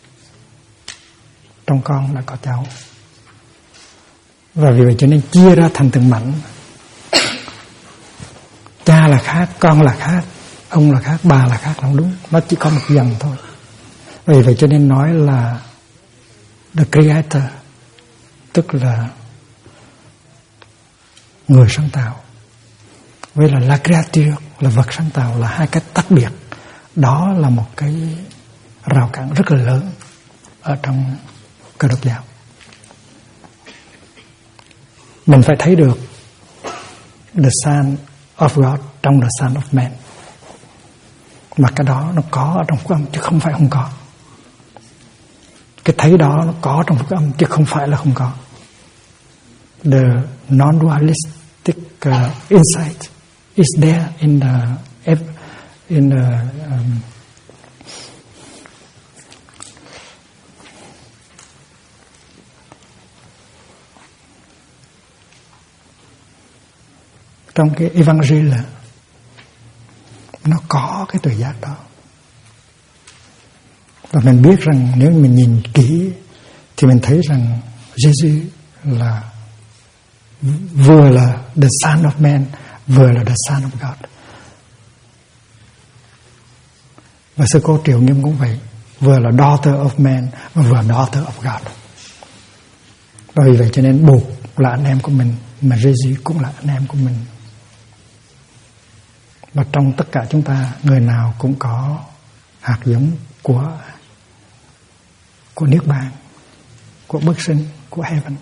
trong con đã có cháu. Và vì vậy cho nên chia ra thành từng mảnh. Cha là khác, con là khác, ông là khác, bà là khác, không đúng. Nó chỉ có một dần thôi. Vì vậy cho nên nói là the creator, tức là người sáng tạo, với là la créature, là vật sáng tạo, là hai cách tách biệt. Đó là một cái rào cản rất là lớn ở trong Cơ Đốc giáo. Mình phải thấy được the Son of God trong the Son of Man. Mà cái đó nó có ở trong phúc âm chứ không phải không có. Cái thấy đó nó có trong phúc âm chứ không phải là không có. The non-dualistic insight is there in the trong cái Evangel là nó có cái tuệ giác đó. Và mình biết rằng nếu mình nhìn kỹ thì mình thấy rằng Jesus là vừa là the Son of Man, vừa là the Son of God. Và sư cô Triệu Nghiêm cũng vậy, vừa là daughter of man và vừa daughter of God. Vì vậy cho nên buộc là anh em của mình, mà Jesus cũng là anh em của mình. Và trong tất cả chúng ta, người nào cũng có hạt giống của Niết Bàn, của Bức Sinh, của Heaven.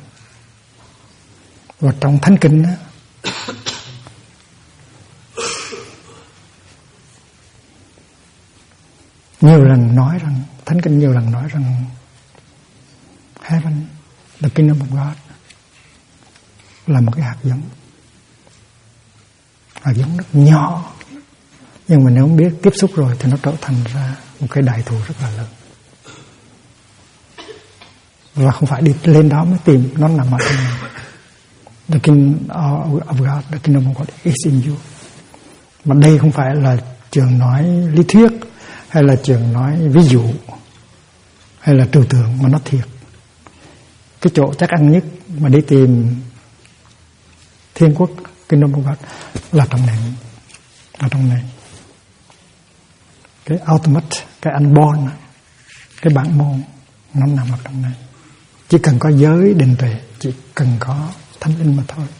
Và trong Thánh Kinh đó, nhiều lần nói rằng, Thánh Kinh nhiều lần nói rằng Heaven, the Kingdom of God là một cái hạt giống rất nhỏ, nhưng mà nếu không biết tiếp xúc rồi thì nó trở thành ra một cái đại thụ rất là lớn. Và không phải đi lên đó mới tìm, nó nằm ở trong này. The Kingdom of God, the Kingdom of God is in you. Mà đây không phải là trường nói lý thuyết, hay là trường nói ví dụ, hay là trừu tượng, mà nó thiệt. Cái chỗ chắc ăn nhất mà đi tìm thiên quốc, Kingdom of God, là trong này. Là trong này. Cái ultimate, cái unborn, cái bản môn, nó nằm ở trong này. Chỉ cần có giới định tuệ, chỉ cần có Thánh Linh mà thôi.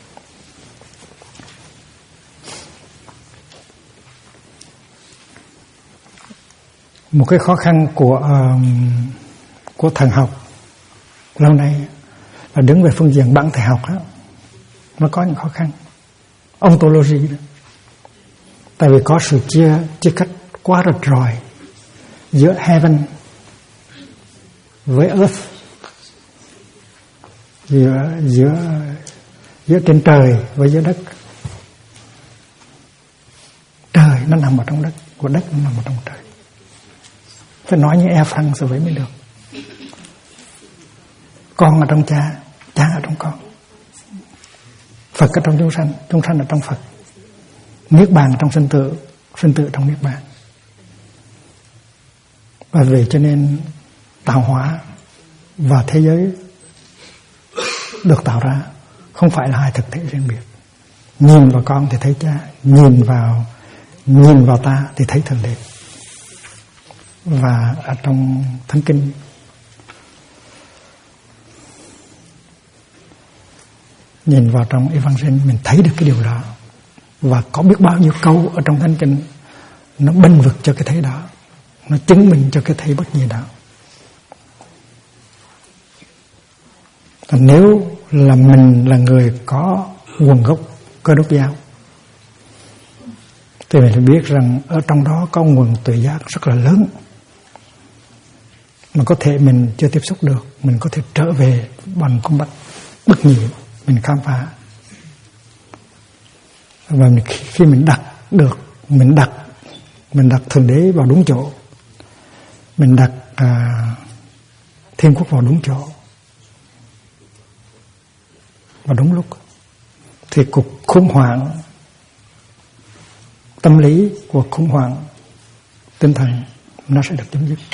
Một cái khó khăn của thần học lâu nay là đứng về phương diện bản thể học đó, nó có những khó khăn. Ontology đó. Tại vì có sự chia cách quá rạch ròi giữa heaven với earth, giữa trên trời với dưới đất. Trời nó nằm ở trong đất, của đất nó nằm ở trong trời. Phải nói như Air France vậy mới được. Con ở trong cha, cha ở trong con. Phật ở trong chúng sanh ở trong Phật. Niết bàn trong sinh tử trong niết bàn. Và vì cho nên tạo hóa và thế giới được tạo ra không phải là hai thực thể riêng biệt. Nhìn vào con thì thấy cha, nhìn vào ta thì thấy Thượng Đế. Và ở trong Thánh Kinh nhìn vào trong Evangel mình thấy được cái điều đó. Và có biết bao nhiêu câu ở trong Thánh Kinh nó bênh vực cho cái thế đó, nó chứng minh cho cái thế bất nhị đó. Và nếu là mình là người có nguồn gốc Cơ Đốc giáo thì mình phải biết rằng ở trong đó có nguồn tuệ giác rất là lớn mà có thể mình chưa tiếp xúc được. Mình có thể trở về bằng công bắt bất nhị, mình khám phá. Và khi mình đặt được, mình đặt Thượng Đế vào đúng chỗ, mình đặt Thiên Quốc vào đúng chỗ và đúng lúc, thì cuộc khủng hoảng tâm lý, cuộc khủng hoảng tinh thần nó sẽ được chấm dứt.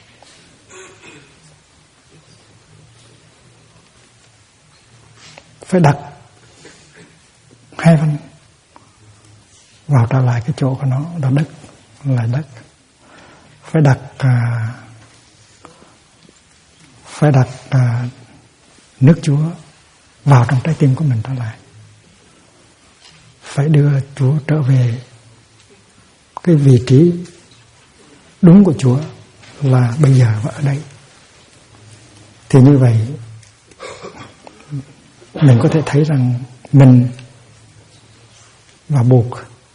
Phải đặt heaven vào trở lại cái chỗ của nó, đó đất là đất. Phải đặt nước Chúa vào trong trái tim của mình trở lại. Phải đưa Chúa trở về cái vị trí đúng của Chúa là bây giờ và ở đây. Thì như vậy mình có thể thấy rằng mình và buộc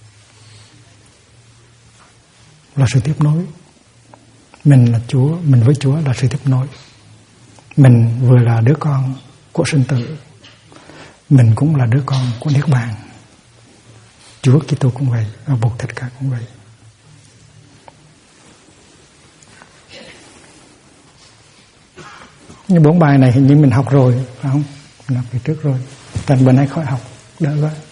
là sự tiếp nối. Mình là Chúa, mình với Chúa là sự tiếp nối. Mình vừa là đứa con của sinh tử, mình cũng là đứa con của niết bàn. Chúa Kitô cũng vậy, và Bụt Thích Ca cũng vậy. Nhưng 4 bài này hình như mình học rồi, phải không? Mình học từ trước rồi. Tần bữa nay khỏi học, đỡ quá.